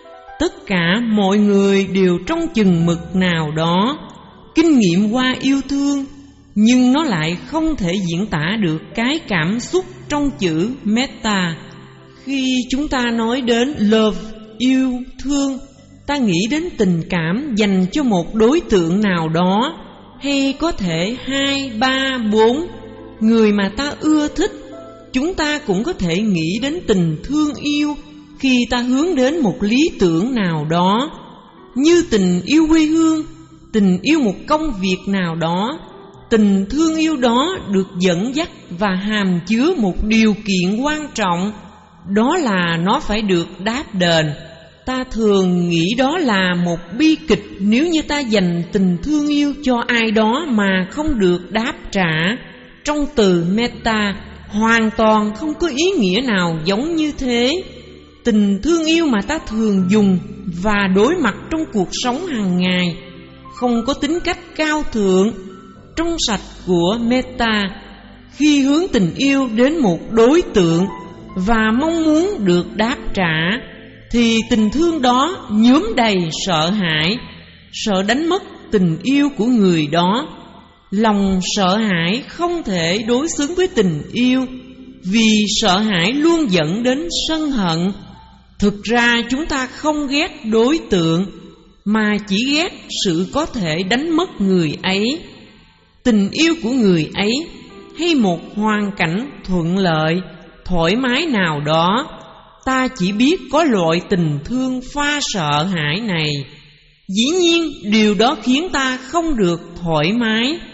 A: Tất cả mọi người đều trong chừng mực nào đó kinh nghiệm qua yêu thương, nhưng nó lại không thể diễn tả được cái cảm xúc trong chữ metta. Khi chúng ta nói đến love, yêu thương, ta nghĩ đến tình cảm dành cho một đối tượng nào đó, hay có thể hai, ba, bốn người mà ta ưa thích. Chúng ta cũng có thể nghĩ đến tình thương yêu khi ta hướng đến một lý tưởng nào đó, như tình yêu quê hương, tình yêu một công việc nào đó. Tình thương yêu đó được dẫn dắt và hàm chứa một điều kiện quan trọng, đó là nó phải được đáp đền. Ta thường nghĩ đó là một bi kịch nếu như ta dành tình thương yêu cho ai đó mà không được đáp trả. Trong từ metta hoàn toàn không có ý nghĩa nào giống như thế. Tình thương yêu mà ta thường dùng và đối mặt trong cuộc sống hàng ngày không có tính cách cao thượng, trong sạch của metta. Khi hướng tình yêu đến một đối tượng và mong muốn được đáp trả, thì tình thương đó nhuốm đầy sợ hãi, sợ đánh mất tình yêu của người đó. Lòng sợ hãi không thể đối xứng với tình yêu, vì sợ hãi luôn dẫn đến sân hận. Thực ra chúng ta không ghét đối tượng, mà chỉ ghét sự có thể đánh mất người ấy, tình yêu của người ấy, hay một hoàn cảnh thuận lợi, thoải mái nào đó. Ta chỉ biết có loại tình thương pha sợ hãi này. Dĩ nhiên điều đó khiến ta không được thoải mái.